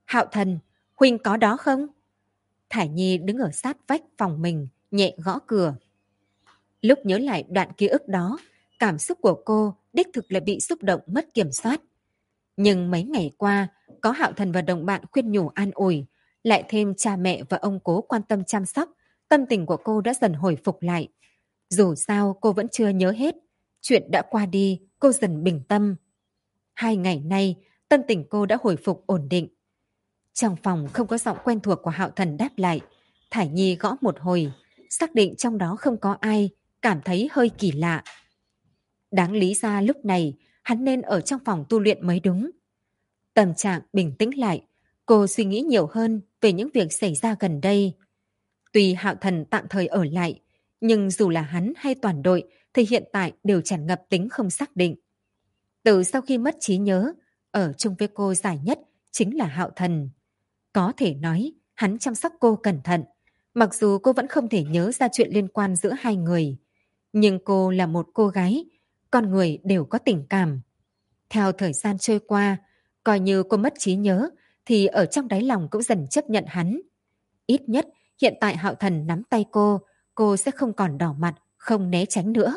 Hạo Thần, huynh có đó không? Thải Nhi đứng ở sát vách phòng mình, nhẹ gõ cửa. Lúc nhớ lại đoạn ký ức đó, cảm xúc của cô đích thực là bị xúc động mất kiểm soát. Nhưng mấy ngày qua, có Hạo Thần và đồng bạn khuyên nhủ an ủi, lại thêm cha mẹ và ông cố quan tâm chăm sóc, tâm tình của cô đã dần hồi phục lại. Dù sao cô vẫn chưa nhớ hết, chuyện đã qua đi, cô dần bình tâm. 2 ngày nay, tâm tình cô đã hồi phục ổn định. Trong phòng không có giọng quen thuộc của Hạo Thần đáp lại. Thải Nhi gõ một hồi, xác định trong đó không có ai, cảm thấy hơi kỳ lạ. Đáng lý ra lúc này, hắn nên ở trong phòng tu luyện mới đúng. Tâm trạng bình tĩnh lại, cô suy nghĩ nhiều hơn về những việc xảy ra gần đây. Tuy Hạo Thần tạm thời ở lại, nhưng dù là hắn hay toàn đội thì hiện tại đều tràn ngập tính không xác định. Từ sau khi mất trí nhớ, ở chung với cô dài nhất chính là Hạo Thần. Có thể nói, hắn chăm sóc cô cẩn thận, mặc dù cô vẫn không thể nhớ ra chuyện liên quan giữa hai người. Nhưng cô là một cô gái, con người đều có tình cảm. Theo thời gian trôi qua, coi như cô mất trí nhớ, thì ở trong đáy lòng cũng dần chấp nhận hắn. Ít nhất, hiện tại Hạo Thần nắm tay cô sẽ không còn đỏ mặt, không né tránh nữa.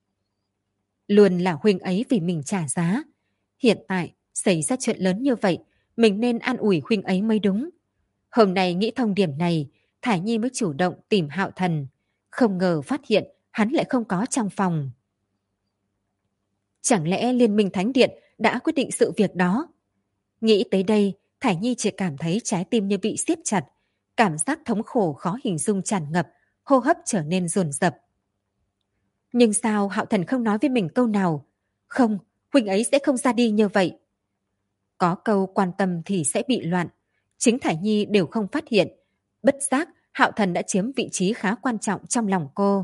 Luôn là huynh ấy vì mình trả giá. Hiện tại, xảy ra chuyện lớn như vậy, mình nên an ủi huynh ấy mới đúng. Hôm nay nghĩ thông điểm này, Thải Nhi mới chủ động tìm Hạo Thần. Không ngờ phát hiện hắn lại không có trong phòng. Chẳng lẽ Liên minh Thánh Điện đã quyết định sự việc đó? Nghĩ tới đây, Thải Nhi chỉ cảm thấy trái tim như bị siết chặt. Cảm giác thống khổ khó hình dung tràn ngập, hô hấp trở nên dồn dập. Nhưng sao Hạo Thần không nói với mình câu nào? Không, huynh ấy sẽ không ra đi như vậy. Có câu quan tâm thì sẽ bị loạn. Chính Thải Nhi đều không phát hiện. Bất giác, Hạo Thần đã chiếm vị trí khá quan trọng trong lòng cô.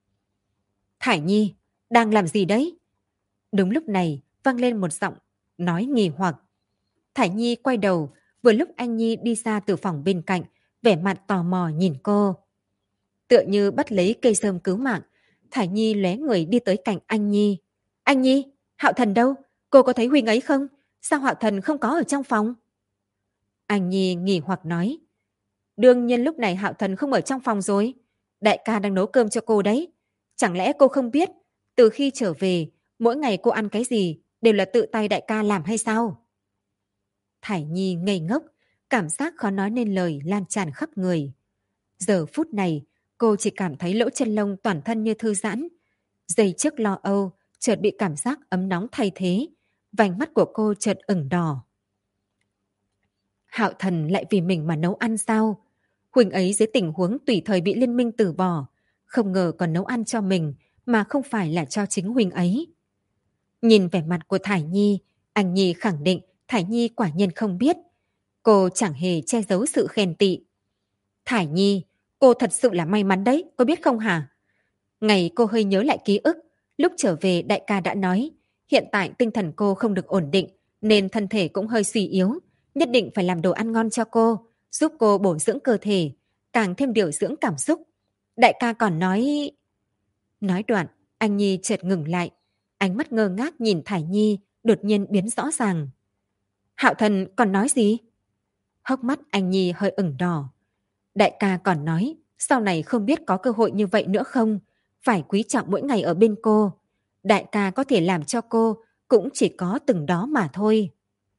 Thải Nhi, đang làm gì đấy? Đúng lúc này, vang lên một giọng, nói nghi hoặc. Thải Nhi quay đầu, vừa lúc anh Nhi đi ra từ phòng bên cạnh, vẻ mặt tò mò nhìn cô. Tựa như bắt lấy cây sơm cứu mạng, Thải Nhi lóe người đi tới cạnh anh Nhi. Anh Nhi, Hạo Thần đâu? Cô có thấy huynh ấy không? Sao Hạo Thần không có ở trong phòng? Anh Nhi nghi hoặc nói. Đương nhiên lúc này Hạo Thần không ở trong phòng rồi. Đại ca đang nấu cơm cho cô đấy. Chẳng lẽ cô không biết, từ khi trở về, mỗi ngày cô ăn cái gì đều là tự tay đại ca làm hay sao? Thải Nhi ngây ngốc, cảm giác khó nói nên lời lan tràn khắp người. Giờ phút này, cô chỉ cảm thấy lỗ chân lông toàn thân như thư giãn. Giây trước lo âu, chợt bị cảm giác ấm nóng thay thế. Vành mắt của cô chợt ửng đỏ. Hạo Thần lại vì mình mà nấu ăn sao? Huynh ấy dưới tình huống tùy thời bị liên minh từ bỏ, không ngờ còn nấu ăn cho mình mà không phải là cho chính huynh ấy. Nhìn vẻ mặt của Thải Nhi, anh Nhi khẳng định Thải Nhi quả nhiên không biết. Cô chẳng hề che giấu sự khen tị. Thải Nhi, cô thật sự là may mắn đấy, có biết không hả? Ngày cô hơi nhớ lại ký ức, lúc trở về đại ca đã nói, hiện tại tinh thần cô không được ổn định, nên thân thể cũng hơi suy yếu, nhất định phải làm đồ ăn ngon cho cô, giúp cô bổ dưỡng cơ thể, càng thêm điều dưỡng cảm xúc. Đại ca còn nói... Nói đoạn, anh Nhi chợt ngừng lại, ánh mắt ngơ ngác nhìn Thải Nhi, đột nhiên biến rõ ràng. Hạo Thần còn nói gì? Hốc mắt anh Nhi hơi ửng đỏ. Đại ca còn nói, sau này không biết có cơ hội như vậy nữa không, phải quý trọng mỗi ngày ở bên cô. Đại ca có thể làm cho cô, cũng chỉ có từng đó mà thôi.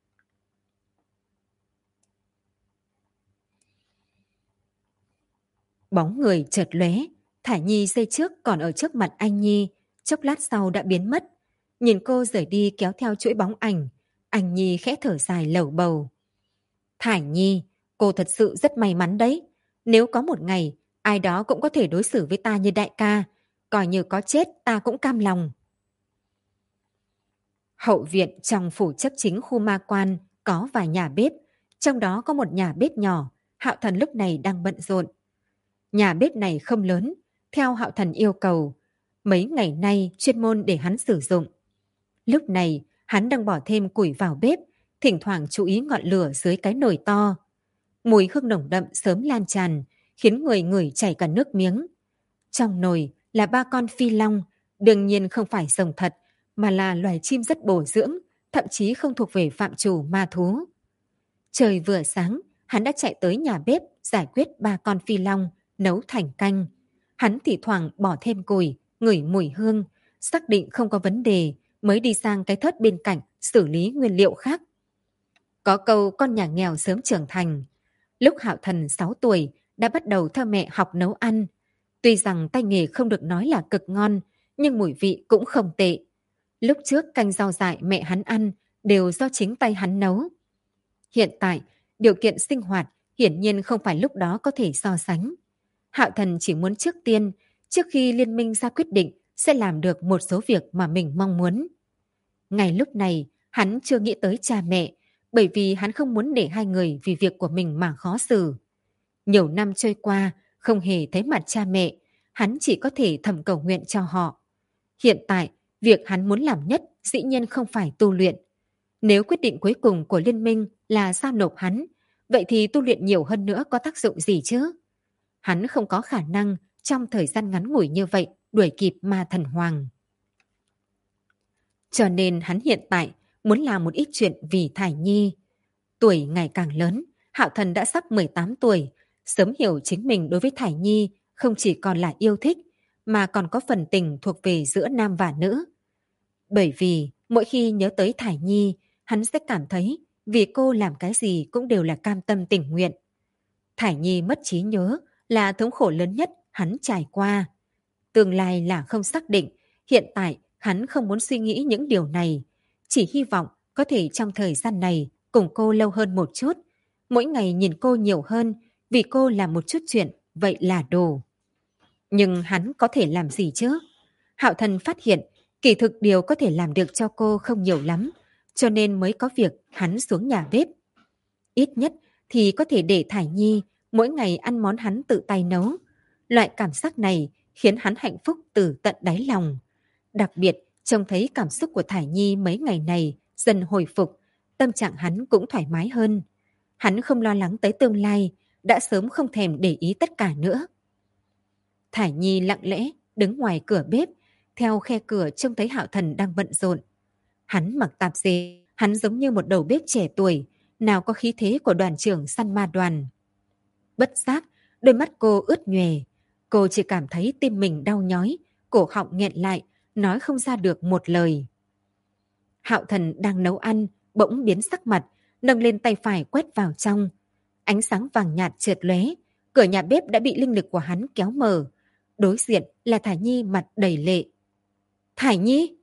Bóng người chợt lóe, Thải Nhi giây trước còn ở trước mặt anh Nhi, chốc lát sau đã biến mất. Nhìn cô rời đi kéo theo chuỗi bóng ảnh, anh Nhi khẽ thở dài lẩu bầu. Thải Nhi, cô thật sự rất may mắn đấy. Nếu có một ngày, ai đó cũng có thể đối xử với ta như đại ca, coi như có chết ta cũng cam lòng. Hậu viện trong phủ chấp chính khu ma quan có vài nhà bếp, trong đó có một nhà bếp nhỏ, Hạo Thần lúc này đang bận rộn. Nhà bếp này không lớn, theo Hạo Thần yêu cầu, mấy ngày nay chuyên môn để hắn sử dụng. Lúc này, hắn đang bỏ thêm củi vào bếp, thỉnh thoảng chú ý ngọn lửa dưới cái nồi to. Mùi hương nồng đậm sớm lan tràn, khiến người ngửi chảy cả nước miếng. Trong nồi là 3 con phi long, đương nhiên không phải rồng thật, mà là loài chim rất bổ dưỡng, thậm chí không thuộc về phạm trù ma thú. Trời vừa sáng, hắn đã chạy tới nhà bếp giải quyết 3 con phi long, nấu thành canh. Hắn thì thoảng bỏ thêm củi, ngửi mùi hương, xác định không có vấn đề mới đi sang cái thớt bên cạnh xử lý nguyên liệu khác. Có câu con nhà nghèo sớm trưởng thành. Lúc Hạo Thần 6 tuổi đã bắt đầu theo mẹ học nấu ăn. Tuy rằng tay nghề không được nói là cực ngon, nhưng mùi vị cũng không tệ. Lúc trước canh rau dại mẹ hắn ăn đều do chính tay hắn nấu. Hiện tại, điều kiện sinh hoạt hiển nhiên không phải lúc đó có thể so sánh. Hạo Thần chỉ muốn trước tiên, trước khi liên minh ra quyết định, sẽ làm được một số việc mà mình mong muốn. Ngay lúc này, hắn chưa nghĩ tới cha mẹ, bởi vì hắn không muốn để hai người vì việc của mình mà khó xử. Nhiều năm trôi qua, không hề thấy mặt cha mẹ, hắn chỉ có thể thầm cầu nguyện cho họ. Hiện tại, việc hắn muốn làm nhất dĩ nhiên không phải tu luyện. Nếu quyết định cuối cùng của liên minh là giao nộp hắn, vậy thì tu luyện nhiều hơn nữa có tác dụng gì chứ? Hắn không có khả năng trong thời gian ngắn ngủi như vậy đuổi kịp ma thần hoàng. Cho nên hắn hiện tại muốn làm một ít chuyện vì Thải Nhi. Tuổi ngày càng lớn, Hạo Thần đã sắp 18 tuổi, sớm hiểu chính mình đối với Thải Nhi không chỉ còn là yêu thích, mà còn có phần tình thuộc về giữa nam và nữ. Bởi vì mỗi khi nhớ tới Thải Nhi, hắn sẽ cảm thấy vì cô làm cái gì cũng đều là cam tâm tình nguyện. Thải Nhi mất trí nhớ là thống khổ lớn nhất hắn trải qua. Tương lai là không xác định, hiện tại hắn không muốn suy nghĩ những điều này, chỉ hy vọng có thể trong thời gian này cùng cô lâu hơn một chút, mỗi ngày nhìn cô nhiều hơn, vì cô làm một chút chuyện, vậy là đủ. Nhưng hắn có thể làm gì chứ? Hạo Thần phát hiện, kỳ thực điều có thể làm được cho cô không nhiều lắm, cho nên mới có việc hắn xuống nhà bếp. Ít nhất thì có thể để Thải Nhi mỗi ngày ăn món hắn tự tay nấu. Loại cảm giác này khiến hắn hạnh phúc từ tận đáy lòng. Đặc biệt, trông thấy cảm xúc của Thải Nhi mấy ngày này dần hồi phục, tâm trạng hắn cũng thoải mái hơn. Hắn không lo lắng tới tương lai, đã sớm không thèm để ý tất cả nữa. Thải Nhi lặng lẽ đứng ngoài cửa bếp, theo khe cửa trông thấy Hạo Thần đang bận rộn. Hắn mặc tạp dề, hắn giống như một đầu bếp trẻ tuổi, nào có khí thế của đoàn trưởng săn ma đoàn. Bất giác, đôi mắt cô ướt nhòe, cô chỉ cảm thấy tim mình đau nhói, cổ họng nghẹn lại, nói không ra được một lời. Hạo Thần đang nấu ăn, bỗng biến sắc mặt, nâng lên tay phải quét vào trong. Ánh sáng vàng nhạt chợt lóe, cửa nhà bếp đã bị linh lực của hắn kéo mở. Đối diện là Thải Nhi mặt đầy lệ. Thải Nhi!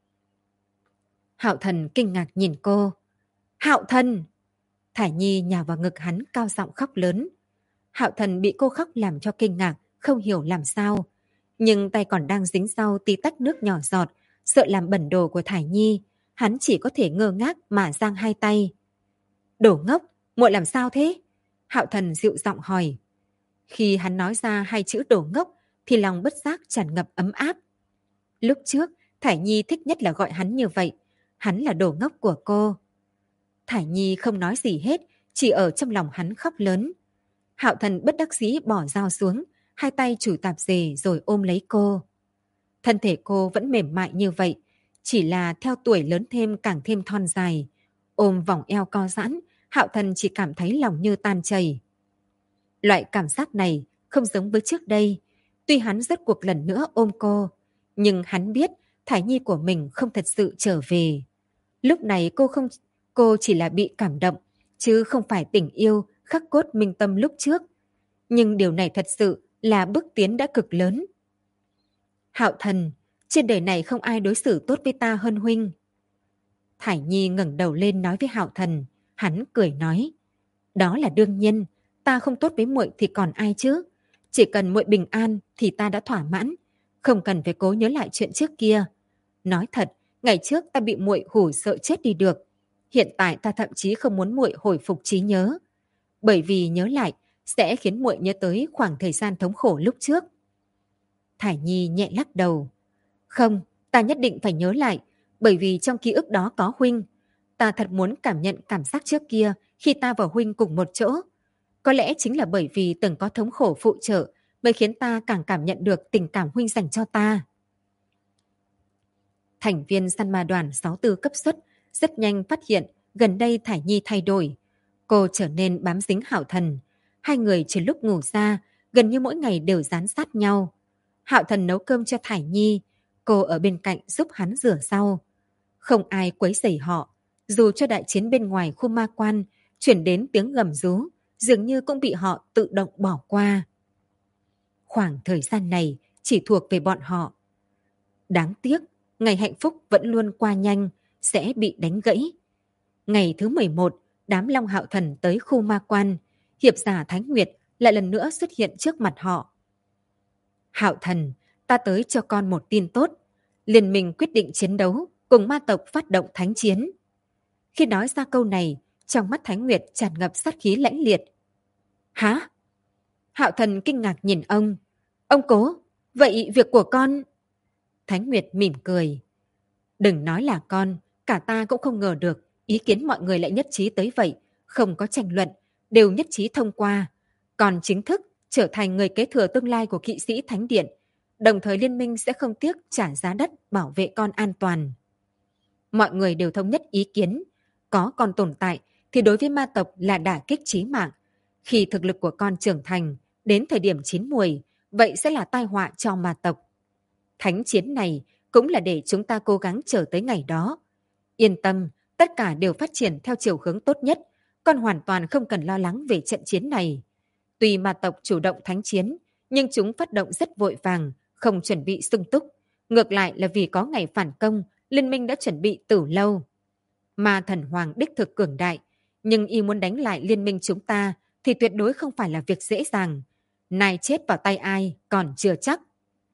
Hạo Thần kinh ngạc nhìn cô. Hạo Thần! Thải Nhi nhào vào ngực hắn cao giọng khóc lớn. Hạo Thần bị cô khóc làm cho kinh ngạc, không hiểu làm sao. Nhưng tay còn đang dính sau tí tách nước nhỏ giọt, sợ làm bẩn đồ của Thải Nhi. Hắn chỉ có thể ngơ ngác mà giang hai tay. Đồ ngốc, muội làm sao thế? Hạo Thần dịu giọng hỏi. Khi hắn nói ra hai chữ đồ ngốc, thì lòng bất giác tràn ngập ấm áp. Lúc trước, Thải Nhi thích nhất là gọi hắn như vậy. Hắn là đồ ngốc của cô. Thải Nhi không nói gì hết, chỉ ở trong lòng hắn khóc lớn. Hạo Thần bất đắc dĩ bỏ dao xuống, hai tay chùi tạp dề rồi ôm lấy cô. Thân thể cô vẫn mềm mại như vậy, chỉ là theo tuổi lớn thêm càng thêm thon dài. Ôm vòng eo co giãn, Hạo Thần chỉ cảm thấy lòng như tan chảy. Loại cảm giác này không giống với trước đây. Tuy hắn rốt cuộc lần nữa ôm cô, nhưng hắn biết Thải Nhi của mình không thật sự trở về. Lúc này cô chỉ là bị cảm động, chứ không phải tình yêu khắc cốt minh tâm lúc trước. Nhưng điều này thật sự là bước tiến đã cực lớn. Hạo Thần, trên đời này không ai đối xử tốt với ta hơn huynh. Thải Nhi ngẩng đầu lên nói với Hạo Thần, hắn cười nói, đó là đương nhiên, ta không tốt với muội thì còn ai chứ? Chỉ cần muội bình an thì ta đã thỏa mãn, không cần phải cố nhớ lại chuyện trước kia. Nói thật, ngày trước ta bị muội hù sợ chết đi được, hiện tại ta thậm chí không muốn muội hồi phục trí nhớ, bởi vì nhớ lại sẽ khiến muội nhớ tới khoảng thời gian thống khổ lúc trước. Thải Nhi nhẹ lắc đầu. Không, ta nhất định phải nhớ lại, bởi vì trong ký ức đó có huynh. Ta thật muốn cảm nhận cảm giác trước kia khi ta và huynh cùng một chỗ. Có lẽ chính là bởi vì từng có thống khổ phụ trợ mới khiến ta càng cảm nhận được tình cảm huynh dành cho ta. Thành viên săn ma đoàn 64 cấp suất rất nhanh phát hiện gần đây Thải Nhi thay đổi. Cô trở nên bám dính Hạo Thần. Hai người trừ lúc ngủ ra, gần như mỗi ngày đều dán sát nhau. Hạo Thần nấu cơm cho Thải Nhi, cô ở bên cạnh giúp hắn rửa rau. Không ai quấy rầy họ, dù cho đại chiến bên ngoài khu ma quan chuyển đến tiếng gầm rú, dường như cũng bị họ tự động bỏ qua. Khoảng thời gian này chỉ thuộc về bọn họ. Đáng tiếc, ngày hạnh phúc vẫn luôn qua nhanh, sẽ bị đánh gãy. Ngày thứ 11, đám Long Hạo Thần tới khu ma quan, hiệp giả Thánh Nguyệt lại lần nữa xuất hiện trước mặt họ. Hạo Thần, ta tới cho con một tin tốt. Liên minh quyết định chiến đấu, cùng ma tộc phát động thánh chiến. Khi nói ra câu này, trong mắt Thánh Nguyệt tràn ngập sát khí lãnh liệt. Hả? Hạo Thần kinh ngạc nhìn ông. Ông Cố, vậy việc của con... Thánh Nguyệt mỉm cười. Đừng nói là con, cả ta cũng không ngờ được ý kiến mọi người lại nhất trí tới vậy, không có tranh luận, đều nhất trí thông qua. Còn chính thức trở thành người kế thừa tương lai của kỵ sĩ Thánh Điện, đồng thời liên minh sẽ không tiếc trả giá đắt bảo vệ con an toàn. Mọi người đều thống nhất ý kiến, có con tồn tại thì đối với ma tộc là đả kích chí mạng. Khi thực lực của con trưởng thành, đến thời điểm chín muồi, vậy sẽ là tai họa cho ma tộc. Thánh chiến này cũng là để chúng ta cố gắng chờ tới ngày đó. Yên tâm, tất cả đều phát triển theo chiều hướng tốt nhất, con hoàn toàn không cần lo lắng về trận chiến này. Tuy ma tộc chủ động thánh chiến, nhưng chúng phát động rất vội vàng, không chuẩn bị sung túc. Ngược lại là vì có ngày phản công, liên minh đã chuẩn bị từ lâu. Ma thần hoàng đích thực cường đại, nhưng y muốn đánh lại liên minh chúng ta thì tuyệt đối không phải là việc dễ dàng. Nay chết vào tay ai còn chưa chắc.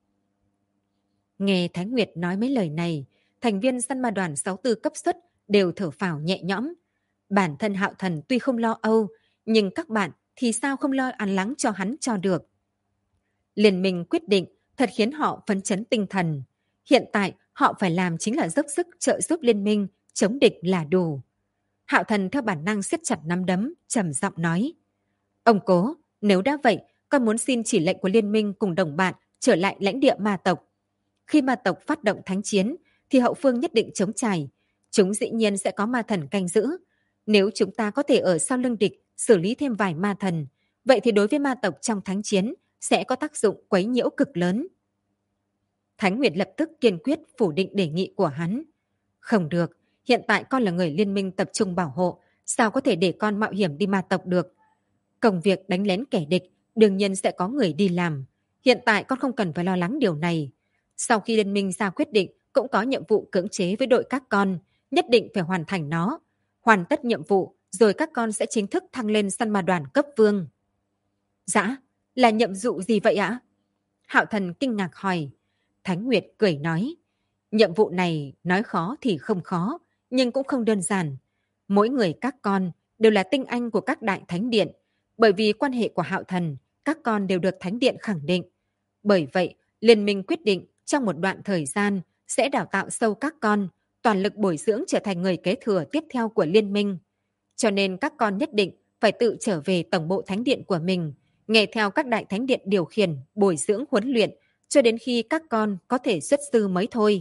Nghe Thái Nguyệt nói mấy lời này, thành viên săn ma đoàn 64 cấp suất đều thở phào nhẹ nhõm. Bản thân Hạo Thần tuy không lo âu, nhưng các bạn thì sao không lo an lắng cho hắn cho được. Liên minh quyết định thật khiến họ phấn chấn tinh thần. Hiện tại họ phải làm chính là dốc sức trợ giúp liên minh, chống địch là đủ. Hạo Thần theo bản năng siết chặt nắm đấm, trầm giọng nói. Ông Cố, nếu đã vậy, con muốn xin chỉ lệnh của liên minh cùng đồng bạn trở lại lãnh địa ma tộc. Khi ma tộc phát động thánh chiến, thì hậu phương nhất định chống chải. Chúng dĩ nhiên sẽ có ma thần canh giữ. Nếu chúng ta có thể ở sau lưng địch xử lý thêm vài ma thần, vậy thì đối với ma tộc trong thánh chiến sẽ có tác dụng quấy nhiễu cực lớn. Thánh Nguyệt lập tức kiên quyết phủ định đề nghị của hắn. Không được, hiện tại con là người liên minh tập trung bảo hộ, sao có thể để con mạo hiểm đi ma tộc được. Công việc đánh lén kẻ địch đương nhiên sẽ có người đi làm. Hiện tại con không cần phải lo lắng điều này. Sau khi liên minh ra quyết định cũng có nhiệm vụ cưỡng chế với đội các con, nhất định phải hoàn thành nó. Hoàn tất nhiệm vụ, rồi các con sẽ chính thức thăng lên săn ma đoàn cấp vương. Dạ, là nhiệm vụ gì vậy ạ? Hạo Thần kinh ngạc hỏi. Thánh Nguyệt cười nói. Nhiệm vụ này nói khó thì không khó, nhưng cũng không đơn giản. Mỗi người các con đều là tinh anh của các đại thánh điện. Bởi vì quan hệ của Hạo Thần, các con đều được thánh điện khẳng định. Bởi vậy, liên minh quyết định trong một đoạn thời gian sẽ đào tạo sâu các con, toàn lực bồi dưỡng trở thành người kế thừa tiếp theo của liên minh. Cho nên các con nhất định phải tự trở về tổng bộ thánh điện của mình, nghe theo các đại thánh điện điều khiển, bồi dưỡng huấn luyện, cho đến khi các con có thể xuất sư mới thôi.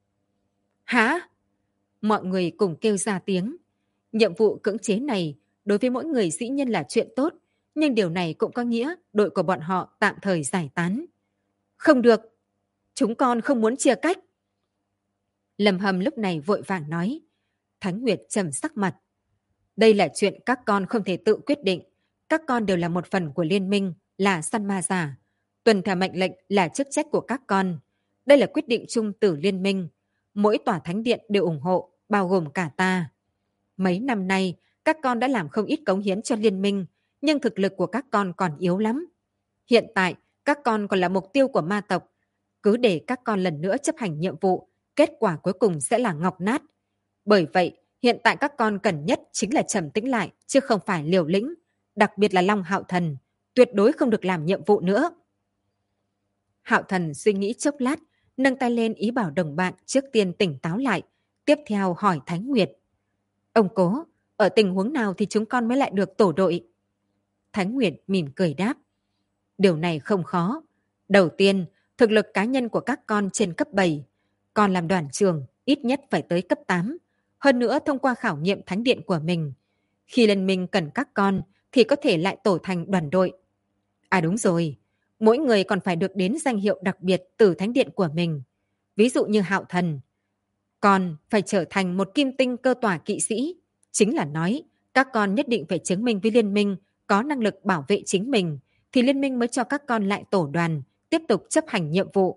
Hả? Mọi người cùng kêu ra tiếng. Nhiệm vụ cưỡng chế này đối với mỗi người dĩ nhiên là chuyện tốt, nhưng điều này cũng có nghĩa đội của bọn họ tạm thời giải tán. Không được, chúng con không muốn chia cách. Lâm Hâm lúc này vội vàng nói. Thánh Nguyệt trầm sắc mặt. Đây là chuyện các con không thể tự quyết định. Các con đều là một phần của liên minh, là săn ma giả. Tuân theo mệnh lệnh là chức trách của các con. Đây là quyết định chung từ liên minh. Mỗi tòa thánh điện đều ủng hộ, bao gồm cả ta. Mấy năm nay, các con đã làm không ít cống hiến cho liên minh, nhưng thực lực của các con còn yếu lắm. Hiện tại, các con còn là mục tiêu của ma tộc. Cứ để các con lần nữa chấp hành nhiệm vụ, kết quả cuối cùng sẽ là ngọc nát. Bởi vậy, hiện tại các con cần nhất chính là trầm tĩnh lại, chứ không phải liều lĩnh. Đặc biệt là Long Hạo Thần, tuyệt đối không được làm nhiệm vụ nữa. Hạo Thần suy nghĩ chốc lát, nâng tay lên ý bảo đồng bạn trước tiên tỉnh táo lại, tiếp theo hỏi Thánh Nguyệt. Ông Cố, ở tình huống nào thì chúng con mới lại được tổ đội? Thánh Nguyệt mỉm cười đáp. Điều này không khó. Đầu tiên, thực lực cá nhân của các con trên cấp 7. Con làm đoàn trưởng, ít nhất phải tới cấp 8. Hơn nữa thông qua khảo nghiệm thánh điện của mình. Khi liên minh cần các con thì có thể lại tổ thành đoàn đội. À đúng rồi, mỗi người còn phải được đến danh hiệu đặc biệt từ thánh điện của mình. Ví dụ như Hạo Thần, con phải trở thành một kim tinh cơ tỏa kỵ sĩ. Chính là nói, các con nhất định phải chứng minh với liên minh có năng lực bảo vệ chính mình, thì liên minh mới cho các con lại tổ đoàn, tiếp tục chấp hành nhiệm vụ.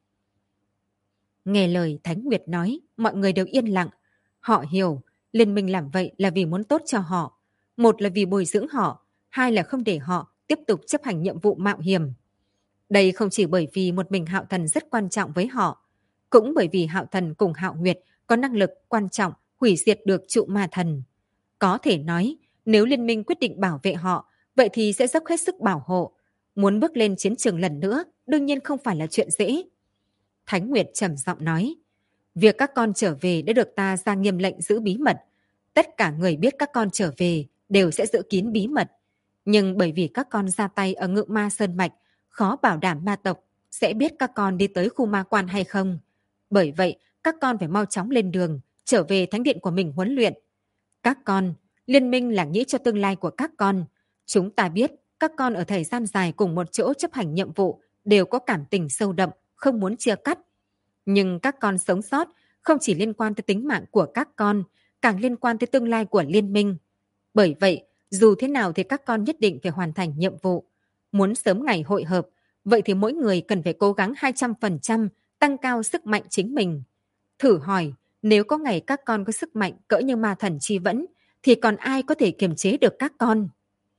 Nghe lời Thánh Nguyệt nói, mọi người đều yên lặng. Họ hiểu, liên minh làm vậy là vì muốn tốt cho họ. Một là vì bồi dưỡng họ, hai là không để họ tiếp tục chấp hành nhiệm vụ mạo hiểm. Đây không chỉ bởi vì một mình Hạo Thần rất quan trọng với họ, cũng bởi vì Hạo Thần cùng Hạo Nguyệt có năng lực quan trọng hủy diệt được trụ ma thần. Có thể nói, nếu liên minh quyết định bảo vệ họ, vậy thì sẽ dốc hết sức bảo hộ. Muốn bước lên chiến trường lần nữa, đương nhiên không phải là chuyện dễ. Thánh Nguyệt trầm giọng nói, việc các con trở về đã được ta ra nghiêm lệnh giữ bí mật. Tất cả người biết các con trở về đều sẽ giữ kín bí mật. Nhưng bởi vì các con ra tay ở Ngự Ma Sơn Mạch, khó bảo đảm ma tộc sẽ biết các con đi tới khu ma quan hay không. Bởi vậy, các con phải mau chóng lên đường, trở về thánh điện của mình huấn luyện. Các con, liên minh là nghĩ cho tương lai của các con. Chúng ta biết các con ở thời gian dài cùng một chỗ chấp hành nhiệm vụ đều có cảm tình sâu đậm, không muốn chia cắt. Nhưng các con sống sót không chỉ liên quan tới tính mạng của các con, càng liên quan tới tương lai của liên minh. Bởi vậy, dù thế nào thì các con nhất định phải hoàn thành nhiệm vụ. Muốn sớm ngày hội hợp, vậy thì mỗi người cần phải cố gắng 200% tăng cao sức mạnh chính mình. Thử hỏi, nếu có ngày các con có sức mạnh cỡ như ma thần chi vẫn, thì còn ai có thể kiềm chế được các con?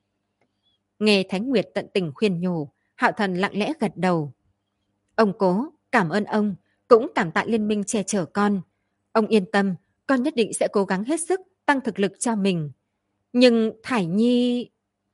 Nghe Thánh Nguyệt tận tình khuyên nhủ, Hạo Thần lặng lẽ gật đầu. Ông cố, cảm ơn ông, cũng cảm tạ liên minh che chở con. Ông yên tâm, con nhất định sẽ cố gắng hết sức tăng thực lực cho mình. Nhưng Thải Nhi...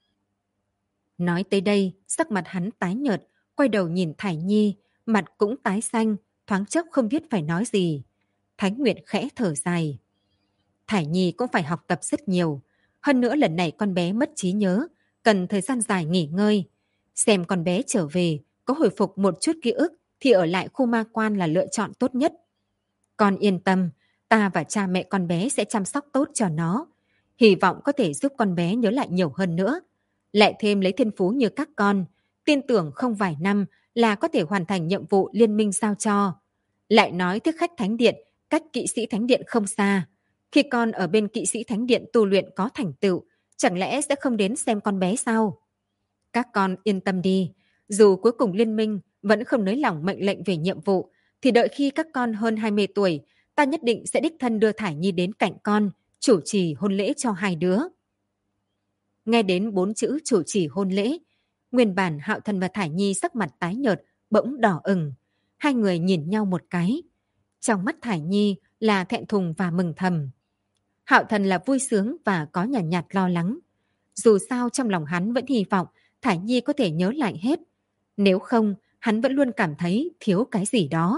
Nói tới đây, sắc mặt hắn tái nhợt, quay đầu nhìn Thải Nhi, mặt cũng tái xanh, thoáng chốc không biết phải nói gì. Thánh Nguyệt khẽ thở dài. Thải Nhi cũng phải học tập rất nhiều. Hơn nữa lần này con bé mất trí nhớ, cần thời gian dài nghỉ ngơi. Xem con bé trở về, có hồi phục một chút ký ức thì ở lại khu ma quan là lựa chọn tốt nhất. Con yên tâm, ta và cha mẹ con bé sẽ chăm sóc tốt cho nó. Hy vọng có thể giúp con bé nhớ lại nhiều hơn nữa. Lại thêm lấy thiên phú như các con, tin tưởng không vài năm là có thể hoàn thành nhiệm vụ liên minh giao cho. Lại nói thích khách thánh điện, cách kỵ sĩ thánh điện không xa. Khi con ở bên kỵ sĩ thánh điện tu luyện có thành tựu, chẳng lẽ sẽ không đến xem con bé sao? Các con yên tâm đi, dù cuối cùng liên minh vẫn không nới lỏng mệnh lệnh về nhiệm vụ, thì đợi khi các con hơn 20 tuổi, ta nhất định sẽ đích thân đưa Thải Nhi đến cạnh con, chủ trì hôn lễ cho hai đứa. Nghe đến 4 chữ chủ trì hôn lễ, nguyên bản Hạo Thần và Thải Nhi sắc mặt tái nhợt, bỗng đỏ ửng. Hai người nhìn nhau một cái. Trong mắt Thải Nhi là thẹn thùng và mừng thầm. Hạo Thần là vui sướng và có nhàn nhạt lo lắng. Dù sao trong lòng hắn vẫn hy vọng Thải Nhi có thể nhớ lại hết. Nếu không, hắn vẫn luôn cảm thấy thiếu cái gì đó.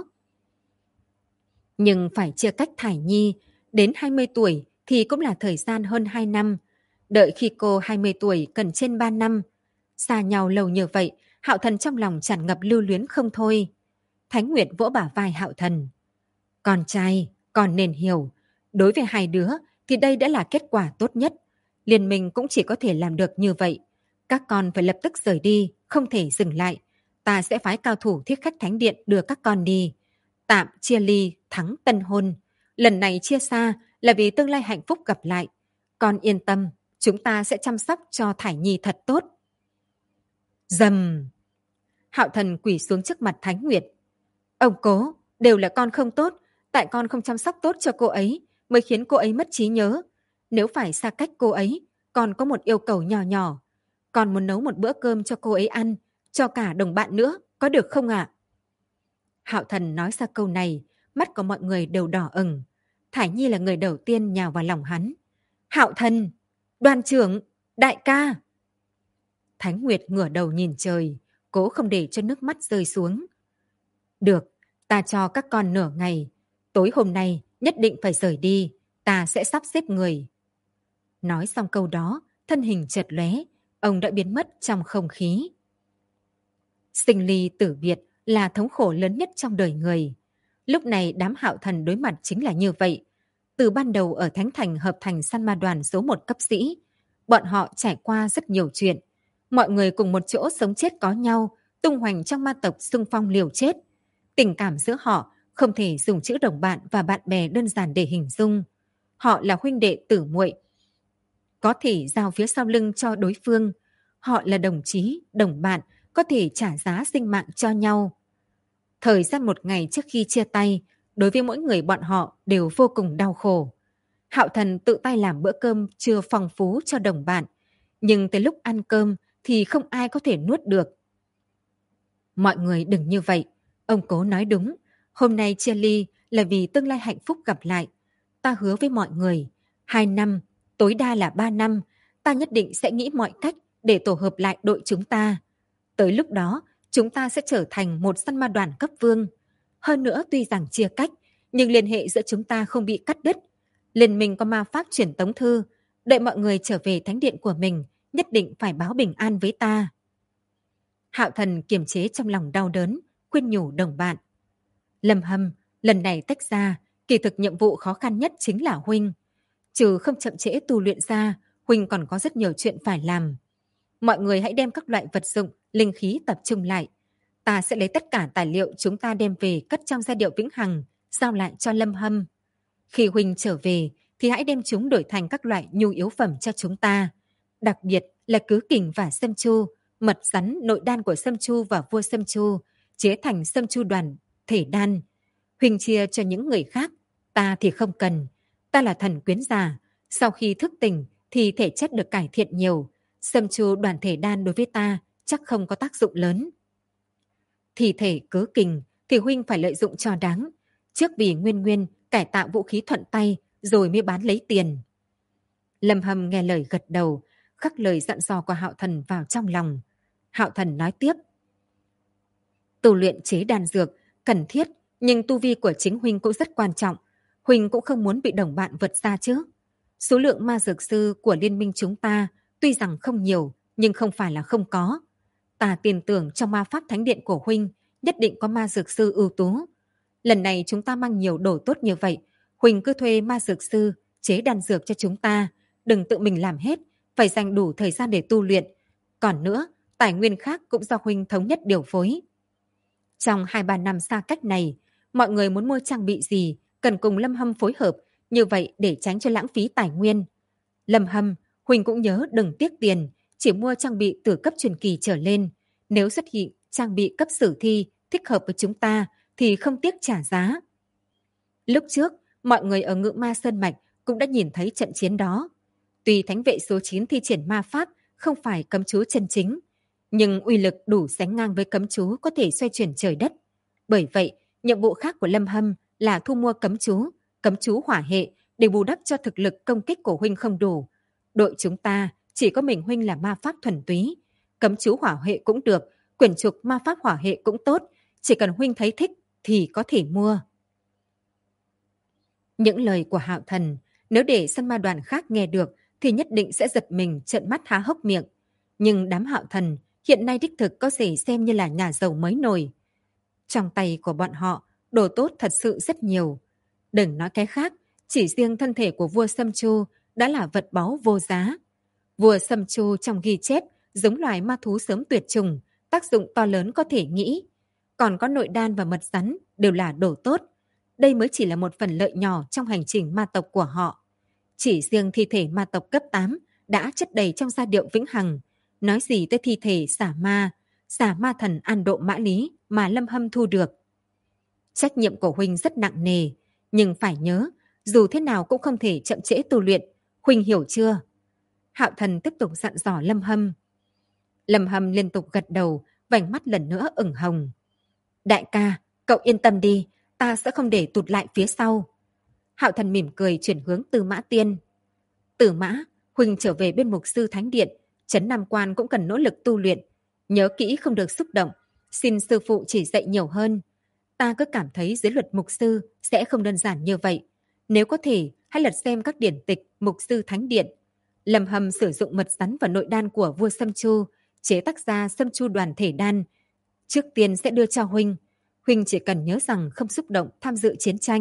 Nhưng phải chia cách Thải Nhi, đến 20 tuổi thì cũng là thời gian hơn 2 năm. Đợi khi cô 20 tuổi cần trên 3 năm. Xa nhau lâu như vậy, Hạo Thần trong lòng tràn ngập lưu luyến không thôi. Thánh Nguyệt vỗ bả vai Hạo Thần. Con trai, con nên hiểu. Đối với hai đứa thì đây đã là kết quả tốt nhất. Liên minh cũng chỉ có thể làm được như vậy. Các con phải lập tức rời đi, không thể dừng lại. Ta sẽ phái cao thủ thiết khách thánh điện đưa các con đi. Tạm chia ly, thắng tân hôn. Lần này chia xa là vì tương lai hạnh phúc gặp lại. Con yên tâm, chúng ta sẽ chăm sóc cho Thải Nhi thật tốt. Dầm! Hạo Thần quỳ xuống trước mặt Thánh Nguyệt. Ông cố, đều là con không tốt. Tại con không chăm sóc tốt cho cô ấy, mới khiến cô ấy mất trí nhớ. Nếu phải xa cách cô ấy, con có một yêu cầu nhỏ nhỏ. Con muốn nấu một bữa cơm cho cô ấy ăn, cho cả đồng bạn nữa, có được không ạ? Hạo Thần nói ra câu này, mắt của mọi người đều đỏ ửng. Thải Nhi là người đầu tiên nhào vào lòng hắn. Hạo Thần, đoàn trưởng, đại ca. Thánh Nguyệt ngửa đầu nhìn trời, cố không để cho nước mắt rơi xuống. Được, ta cho các con nửa ngày. Tối hôm nay nhất định phải rời đi, ta sẽ sắp xếp người. Nói xong câu đó, thân hình chợt lóe, ông đã biến mất trong không khí. Sinh ly tử biệt là thống khổ lớn nhất trong đời người. Lúc này đám Hạo Thần đối mặt chính là như vậy. Từ ban đầu ở Thánh Thành hợp thành săn ma đoàn số 1 cấp sĩ, bọn họ trải qua rất nhiều chuyện. Mọi người cùng một chỗ sống chết có nhau, tung hoành trong ma tộc xung phong liều chết. Tình cảm giữa họ không thể dùng chữ đồng bạn và bạn bè đơn giản để hình dung. Họ là huynh đệ tử muội, có thể giao phía sau lưng cho đối phương. Họ là đồng chí, đồng bạn, có thể trả giá sinh mạng cho nhau. Thời gian một ngày trước khi chia tay, đối với mỗi người bọn họ đều vô cùng đau khổ. Hạo Thần tự tay làm bữa cơm trưa phong phú cho đồng bạn, nhưng tới lúc ăn cơm thì không ai có thể nuốt được. Mọi người đừng như vậy, ông Cố nói đúng. Hôm nay chia ly là vì tương lai hạnh phúc gặp lại. Ta hứa với mọi người, 2 năm, tối đa là 3 năm, ta nhất định sẽ nghĩ mọi cách để tổ hợp lại đội chúng ta. Tới lúc đó, chúng ta sẽ trở thành một săn ma đoàn cấp vương. Hơn nữa tuy rằng chia cách, nhưng liên hệ giữa chúng ta không bị cắt đứt. Liên minh có ma pháp truyền tống thư, đợi mọi người trở về thánh điện của mình, nhất định phải báo bình an với ta. Hạo Thần kiềm chế trong lòng đau đớn, khuyên nhủ đồng bạn. Lâm Hâm, lần này tách ra, kỳ thực nhiệm vụ khó khăn nhất chính là huynh. Trừ không chậm trễ tu luyện ra, huynh còn có rất nhiều chuyện phải làm. Mọi người hãy đem các loại vật dụng, linh khí tập trung lại. Ta sẽ lấy tất cả tài liệu chúng ta đem về cất trong giai điệu vĩnh hằng, giao lại cho Lâm Hâm. Khi huynh trở về, thì hãy đem chúng đổi thành các loại nhu yếu phẩm cho chúng ta. Đặc biệt là cứ kình và sâm chu, mật rắn nội đan của sâm chu và vua sâm chu, chế thành sâm chu đoàn thể đan. Huynh chia cho những người khác, ta thì không cần. Ta là thần quyến già, sau khi thức tỉnh thì thể chất được cải thiện nhiều. Sâm chu đoàn thể đan đối với ta chắc không có tác dụng lớn. Thì thể cớ kình thì huynh phải lợi dụng cho đáng. Trước vì nguyên cải tạo vũ khí thuận tay rồi mới bán lấy tiền. Lâm Hâm nghe lời gật đầu, khắc lời dặn dò của Hạo Thần vào trong lòng. Hạo Thần nói tiếp. Tu luyện chế đan dược cần thiết, nhưng tu vi của chính huynh cũng rất quan trọng. Huynh cũng không muốn bị đồng bạn vượt xa chứ. Số lượng ma dược sư của liên minh chúng ta tuy rằng không nhiều, nhưng không phải là không có. Ta tin tưởng trong ma pháp thánh điện của huynh nhất định có ma dược sư ưu tú. Lần này chúng ta mang nhiều đồ tốt như vậy, huynh cứ thuê ma dược sư chế đan dược cho chúng ta, đừng tự mình làm hết, phải dành đủ thời gian để tu luyện. Còn nữa, tài nguyên khác cũng do huynh thống nhất điều phối. Trong 2-3 năm xa cách này, mọi người muốn mua trang bị gì cần cùng Lâm Hâm phối hợp, như vậy để tránh cho lãng phí tài nguyên. Lâm Hâm, huynh cũng nhớ đừng tiếc tiền, chỉ mua trang bị từ cấp truyền kỳ trở lên. Nếu xuất hiện trang bị cấp sử thi thích hợp với chúng ta thì không tiếc trả giá. Lúc trước, mọi người ở Ngự Ma Sơn Mạch cũng đã nhìn thấy trận chiến đó. Tuy thánh vệ số 9 thi triển ma pháp không phải cấm chú chân chính, nhưng uy lực đủ sánh ngang với cấm chú có thể xoay chuyển trời đất. Bởi vậy, nhiệm vụ khác của Lâm Hâm là thu mua cấm chú hỏa hệ để bù đắp cho thực lực công kích của huynh không đủ. Đội chúng ta chỉ có mình huynh là ma pháp thuần túy. Cấm chú hỏa hệ cũng được, quyển trục ma pháp hỏa hệ cũng tốt, chỉ cần huynh thấy thích thì có thể mua. Những lời của Hạo Thần, nếu để săn ma đoàn khác nghe được thì nhất định sẽ giật mình trợn mắt há hốc miệng. Nhưng đám Hạo Thần hiện nay đích thực có thể xem như là nhà giàu mới nổi. Trong tay của bọn họ, đồ tốt thật sự rất nhiều. Đừng nói cái khác, chỉ riêng thân thể của vua Sâm Chu đã là vật báu vô giá. Vua Sâm Chu trong ghi chép giống loài ma thú sớm tuyệt chủng, tác dụng to lớn có thể nghĩ. Còn có nội đan và mật rắn đều là đồ tốt. Đây mới chỉ là một phần lợi nhỏ trong hành trình ma tộc của họ. Chỉ riêng thi thể ma tộc cấp 8 đã chất đầy trong giai điệu vĩnh hằng. Nói gì tới thi thể xả ma thần An Độ Mã Lý mà Lâm Hâm thu được. Trách nhiệm của huynh rất nặng nề, nhưng phải nhớ, dù thế nào cũng không thể chậm trễ tu luyện. Huynh hiểu chưa? Hạo Thần tiếp tục dặn dò Lâm Hâm. Lâm Hâm liên tục gật đầu, vành mắt lần nữa ửng hồng. Đại ca, cậu yên tâm đi, ta sẽ không để tụt lại phía sau. Hạo Thần mỉm cười chuyển hướng Tư Mã Tiên. Tử Mã, huynh trở về bên mục sư thánh điện, Trấn Nam Quan cũng cần nỗ lực tu luyện. Nhớ kỹ không được xúc động, xin sư phụ chỉ dạy nhiều hơn. Ta cứ cảm thấy giới luật mục sư sẽ không đơn giản như vậy. Nếu có thể, hãy lật xem các điển tịch mục sư thánh điện. Lâm Hâm sử dụng mật rắn và nội đan của vua Sâm Chu, chế tác ra Sâm Chu đoàn thể đan. Trước tiên sẽ đưa cho huynh. Huynh chỉ cần nhớ rằng không xúc động tham dự chiến tranh,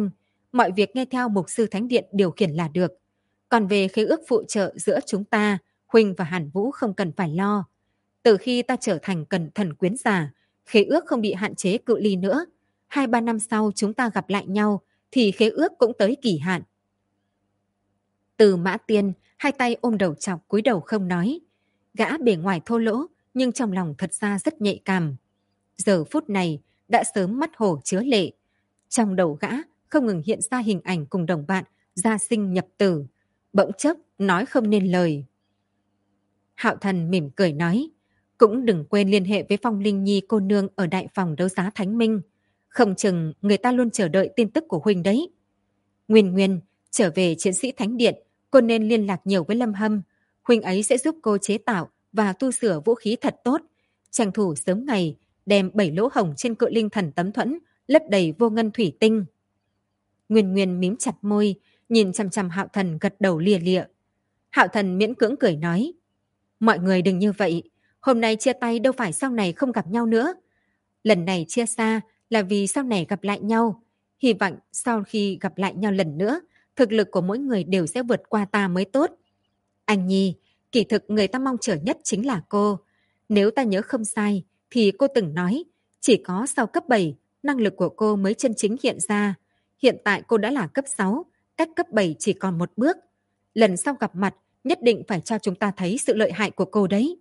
mọi việc nghe theo mục sư thánh điện điều khiển là được. Còn về khế ước phụ trợ giữa chúng ta, Huynh và Hàn Vũ không cần phải lo. Từ khi ta trở thành thần quyến giả, khế ước không bị hạn chế cự ly nữa. 2-3 năm sau chúng ta gặp lại nhau, thì khế ước cũng tới kỳ hạn. Từ Mã Tiên, hai tay ôm đầu chọc cúi đầu không nói. Gã bề ngoài thô lỗ, nhưng trong lòng thật ra rất nhạy cảm. Giờ phút này, đã sớm mắt hổ chứa lệ. Trong đầu gã không ngừng hiện ra hình ảnh cùng đồng bạn, gia sinh nhập tử. Bỗng chốc, nói không nên lời. Hạo Thần mỉm cười nói, cũng đừng quên liên hệ với Phong Linh Nhi cô nương ở đại phòng đấu giá Thánh Minh. Không chừng người ta luôn chờ đợi tin tức của Huynh đấy. Nguyên Nguyên, trở về chiến sĩ Thánh Điện, cô nên liên lạc nhiều với Lâm Hâm. Huynh ấy sẽ giúp cô chế tạo và tu sửa vũ khí thật tốt. Tranh thủ sớm ngày, đem 7 lỗ hổng trên cự linh thần tấm thuẫn, lấp đầy vô ngân thủy tinh. Nguyên Nguyên mím chặt môi, nhìn chằm chằm Hạo Thần gật đầu lia lịa. Hạo Thần miễn cưỡng cười nói, mọi người đừng như vậy, hôm nay chia tay đâu phải sau này không gặp nhau nữa. Lần này chia xa là vì sau này gặp lại nhau. Hy vọng sau khi gặp lại nhau lần nữa, thực lực của mỗi người đều sẽ vượt qua ta mới tốt. Anh Nhi, kỳ thực người ta mong chờ nhất chính là cô. Nếu ta nhớ không sai, thì cô từng nói, chỉ có sau cấp 7, năng lực của cô mới chân chính hiện ra. Hiện tại cô đã là cấp 6, cách cấp 7 chỉ còn một bước. Lần sau gặp mặt, nhất định phải cho chúng ta thấy sự lợi hại của cô đấy.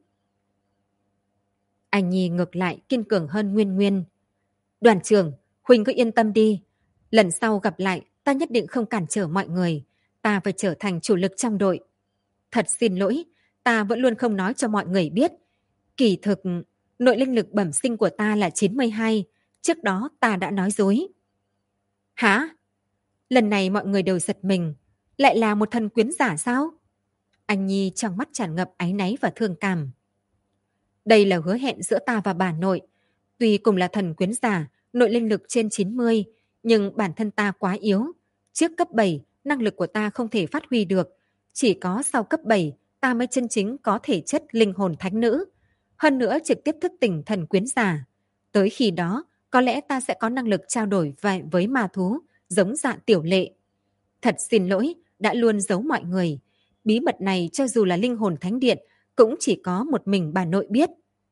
Anh Nhi ngược lại kiên cường hơn Nguyên Nguyên. Đoàn trưởng, Huynh cứ yên tâm đi. Lần sau gặp lại, ta nhất định không cản trở mọi người. Ta phải trở thành chủ lực trong đội. Thật xin lỗi, ta vẫn luôn không nói cho mọi người biết. Kỳ thực, nội linh lực bẩm sinh của ta là 92. Trước đó ta đã nói dối. Hả? Lần này mọi người đều giật mình. Lại là một thần quyến giả sao? Anh Nhi trong mắt tràn ngập áy náy và thương cảm. Đây là hứa hẹn giữa ta và bà nội. Tuy cùng là thần quyến giả, nội linh lực trên 90, nhưng bản thân ta quá yếu. Trước cấp 7, năng lực của ta không thể phát huy được. Chỉ có sau cấp 7, ta mới chân chính có thể chất linh hồn thánh nữ. Hơn nữa trực tiếp thức tỉnh thần quyến giả. Tới khi đó, có lẽ ta sẽ có năng lực trao đổi với ma thú, giống dạng tiểu lệ. Thật xin lỗi, đã luôn giấu mọi người. Bí mật này cho dù là linh hồn thánh điện, cũng chỉ có một mình bà nội biết.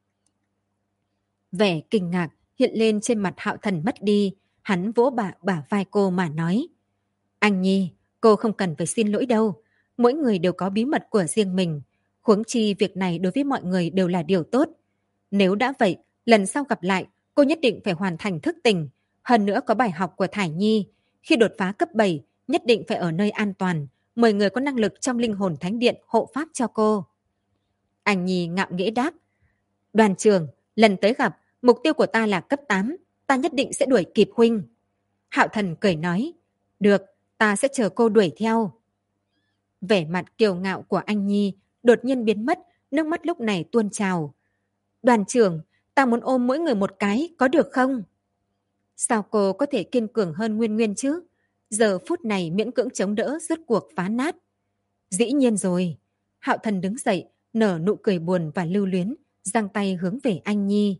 Vẻ kinh ngạc hiện lên trên mặt Hạo Thần mất đi, hắn vỗ bả vai cô mà nói. Anh Nhi, cô không cần phải xin lỗi đâu, mỗi người đều có bí mật của riêng mình, huống chi việc này đối với mọi người đều là điều tốt. Nếu đã vậy, lần sau gặp lại, cô nhất định phải hoàn thành thức tỉnh, hơn nữa có bài học của Thải Nhi, khi đột phá cấp 7, nhất định phải ở nơi an toàn, mời người có năng lực trong linh hồn thánh điện hộ pháp cho cô. Anh Nhi ngạo nghễ đáp, Đoàn trưởng, lần tới gặp, mục tiêu của ta là cấp 8, ta nhất định sẽ đuổi kịp Huynh. Hạo Thần cười nói, được, ta sẽ chờ cô đuổi theo. Vẻ mặt kiêu ngạo của anh Nhi đột nhiên biến mất, nước mắt lúc này tuôn trào. Đoàn trưởng, ta muốn ôm mỗi người một cái, có được không? Sao cô có thể kiên cường hơn Nguyên Nguyên chứ? Giờ phút này miễn cưỡng chống đỡ rốt cuộc phá nát. Dĩ nhiên rồi. Hạo Thần đứng dậy, nở nụ cười buồn và lưu luyến, giang tay hướng về anh Nhi.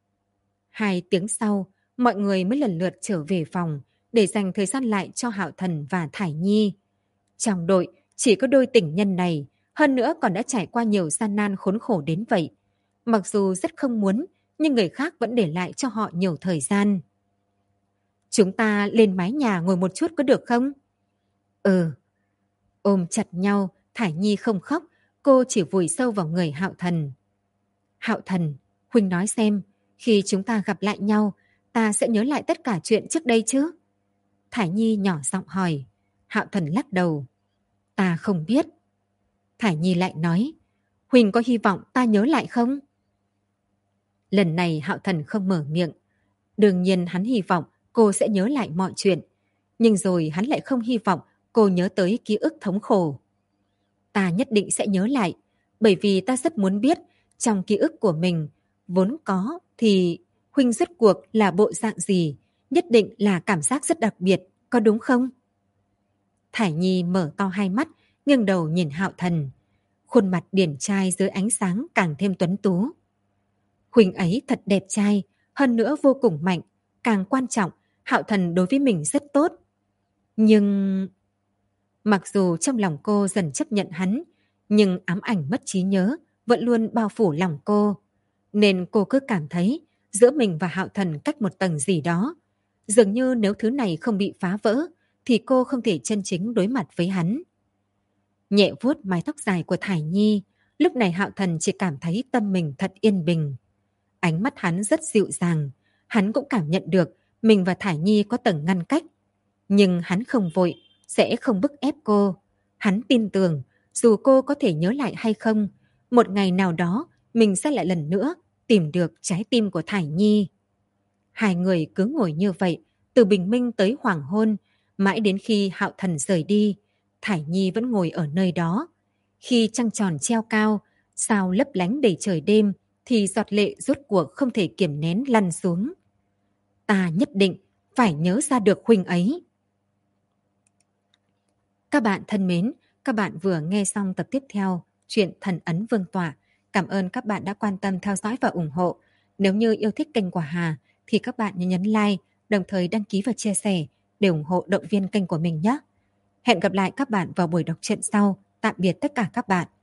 2 tiếng sau, mọi người mới lần lượt trở về phòng để dành thời gian lại cho Hạo Thần và Thải Nhi. Trong đội, chỉ có đôi tình nhân này, hơn nữa còn đã trải qua nhiều gian nan khốn khổ đến vậy. Mặc dù rất không muốn, nhưng người khác vẫn để lại cho họ nhiều thời gian. Chúng ta lên mái nhà ngồi một chút có được không? Ừ. Ôm chặt nhau, Thải Nhi không khóc, cô chỉ vùi sâu vào người Hạo Thần. Hạo Thần, Huynh nói xem, khi chúng ta gặp lại nhau, ta sẽ nhớ lại tất cả chuyện trước đây chứ? Thải Nhi nhỏ giọng hỏi. Hạo Thần lắc đầu. Ta không biết. Thải Nhi lại nói, Huynh có hy vọng ta nhớ lại không? Lần này Hạo Thần không mở miệng. Đương nhiên hắn hy vọng cô sẽ nhớ lại mọi chuyện. Nhưng rồi hắn lại không hy vọng cô nhớ tới ký ức thống khổ. Ta nhất định sẽ nhớ lại, bởi vì ta rất muốn biết trong ký ức của mình vốn có thì Huynh rốt cuộc là bộ dạng gì, nhất định là cảm giác rất đặc biệt, có đúng không? Thải Nhi mở to hai mắt, nghiêng đầu nhìn Hạo Thần. Khuôn mặt điển trai dưới ánh sáng càng thêm tuấn tú. Huynh ấy thật đẹp trai, hơn nữa vô cùng mạnh, càng quan trọng, Hạo Thần đối với mình rất tốt. Nhưng mặc dù trong lòng cô dần chấp nhận hắn, nhưng ám ảnh mất trí nhớ vẫn luôn bao phủ lòng cô. Nên cô cứ cảm thấy giữa mình và Hạo Thần cách một tầng gì đó. Dường như nếu thứ này không bị phá vỡ, thì cô không thể chân chính đối mặt với hắn. Nhẹ vuốt mái tóc dài của Thải Nhi, lúc này Hạo Thần chỉ cảm thấy tâm mình thật yên bình. Ánh mắt hắn rất dịu dàng, hắn cũng cảm nhận được mình và Thải Nhi có tầng ngăn cách. Nhưng hắn không vội, sẽ không bức ép cô. Hắn tin tưởng, dù cô có thể nhớ lại hay không, một ngày nào đó mình sẽ lại lần nữa tìm được trái tim của Thải Nhi. Hai người cứ ngồi như vậy, từ bình minh tới hoàng hôn, mãi đến khi Hạo Thần rời đi, Thải Nhi vẫn ngồi ở nơi đó. Khi trăng tròn treo cao, sao lấp lánh đầy trời đêm, thì giọt lệ rốt cuộc không thể kiềm nén lăn xuống. Ta nhất định phải nhớ ra được huynh ấy. Các bạn thân mến, các bạn vừa nghe xong tập tiếp theo chuyện Thần Ấn Vương Tọa. Cảm ơn các bạn đã quan tâm theo dõi và ủng hộ. Nếu như yêu thích kênh của Hà thì các bạn nhớ nhấn like, đồng thời đăng ký và chia sẻ để ủng hộ động viên kênh của mình nhé. Hẹn gặp lại các bạn vào buổi đọc truyện sau. Tạm biệt tất cả các bạn.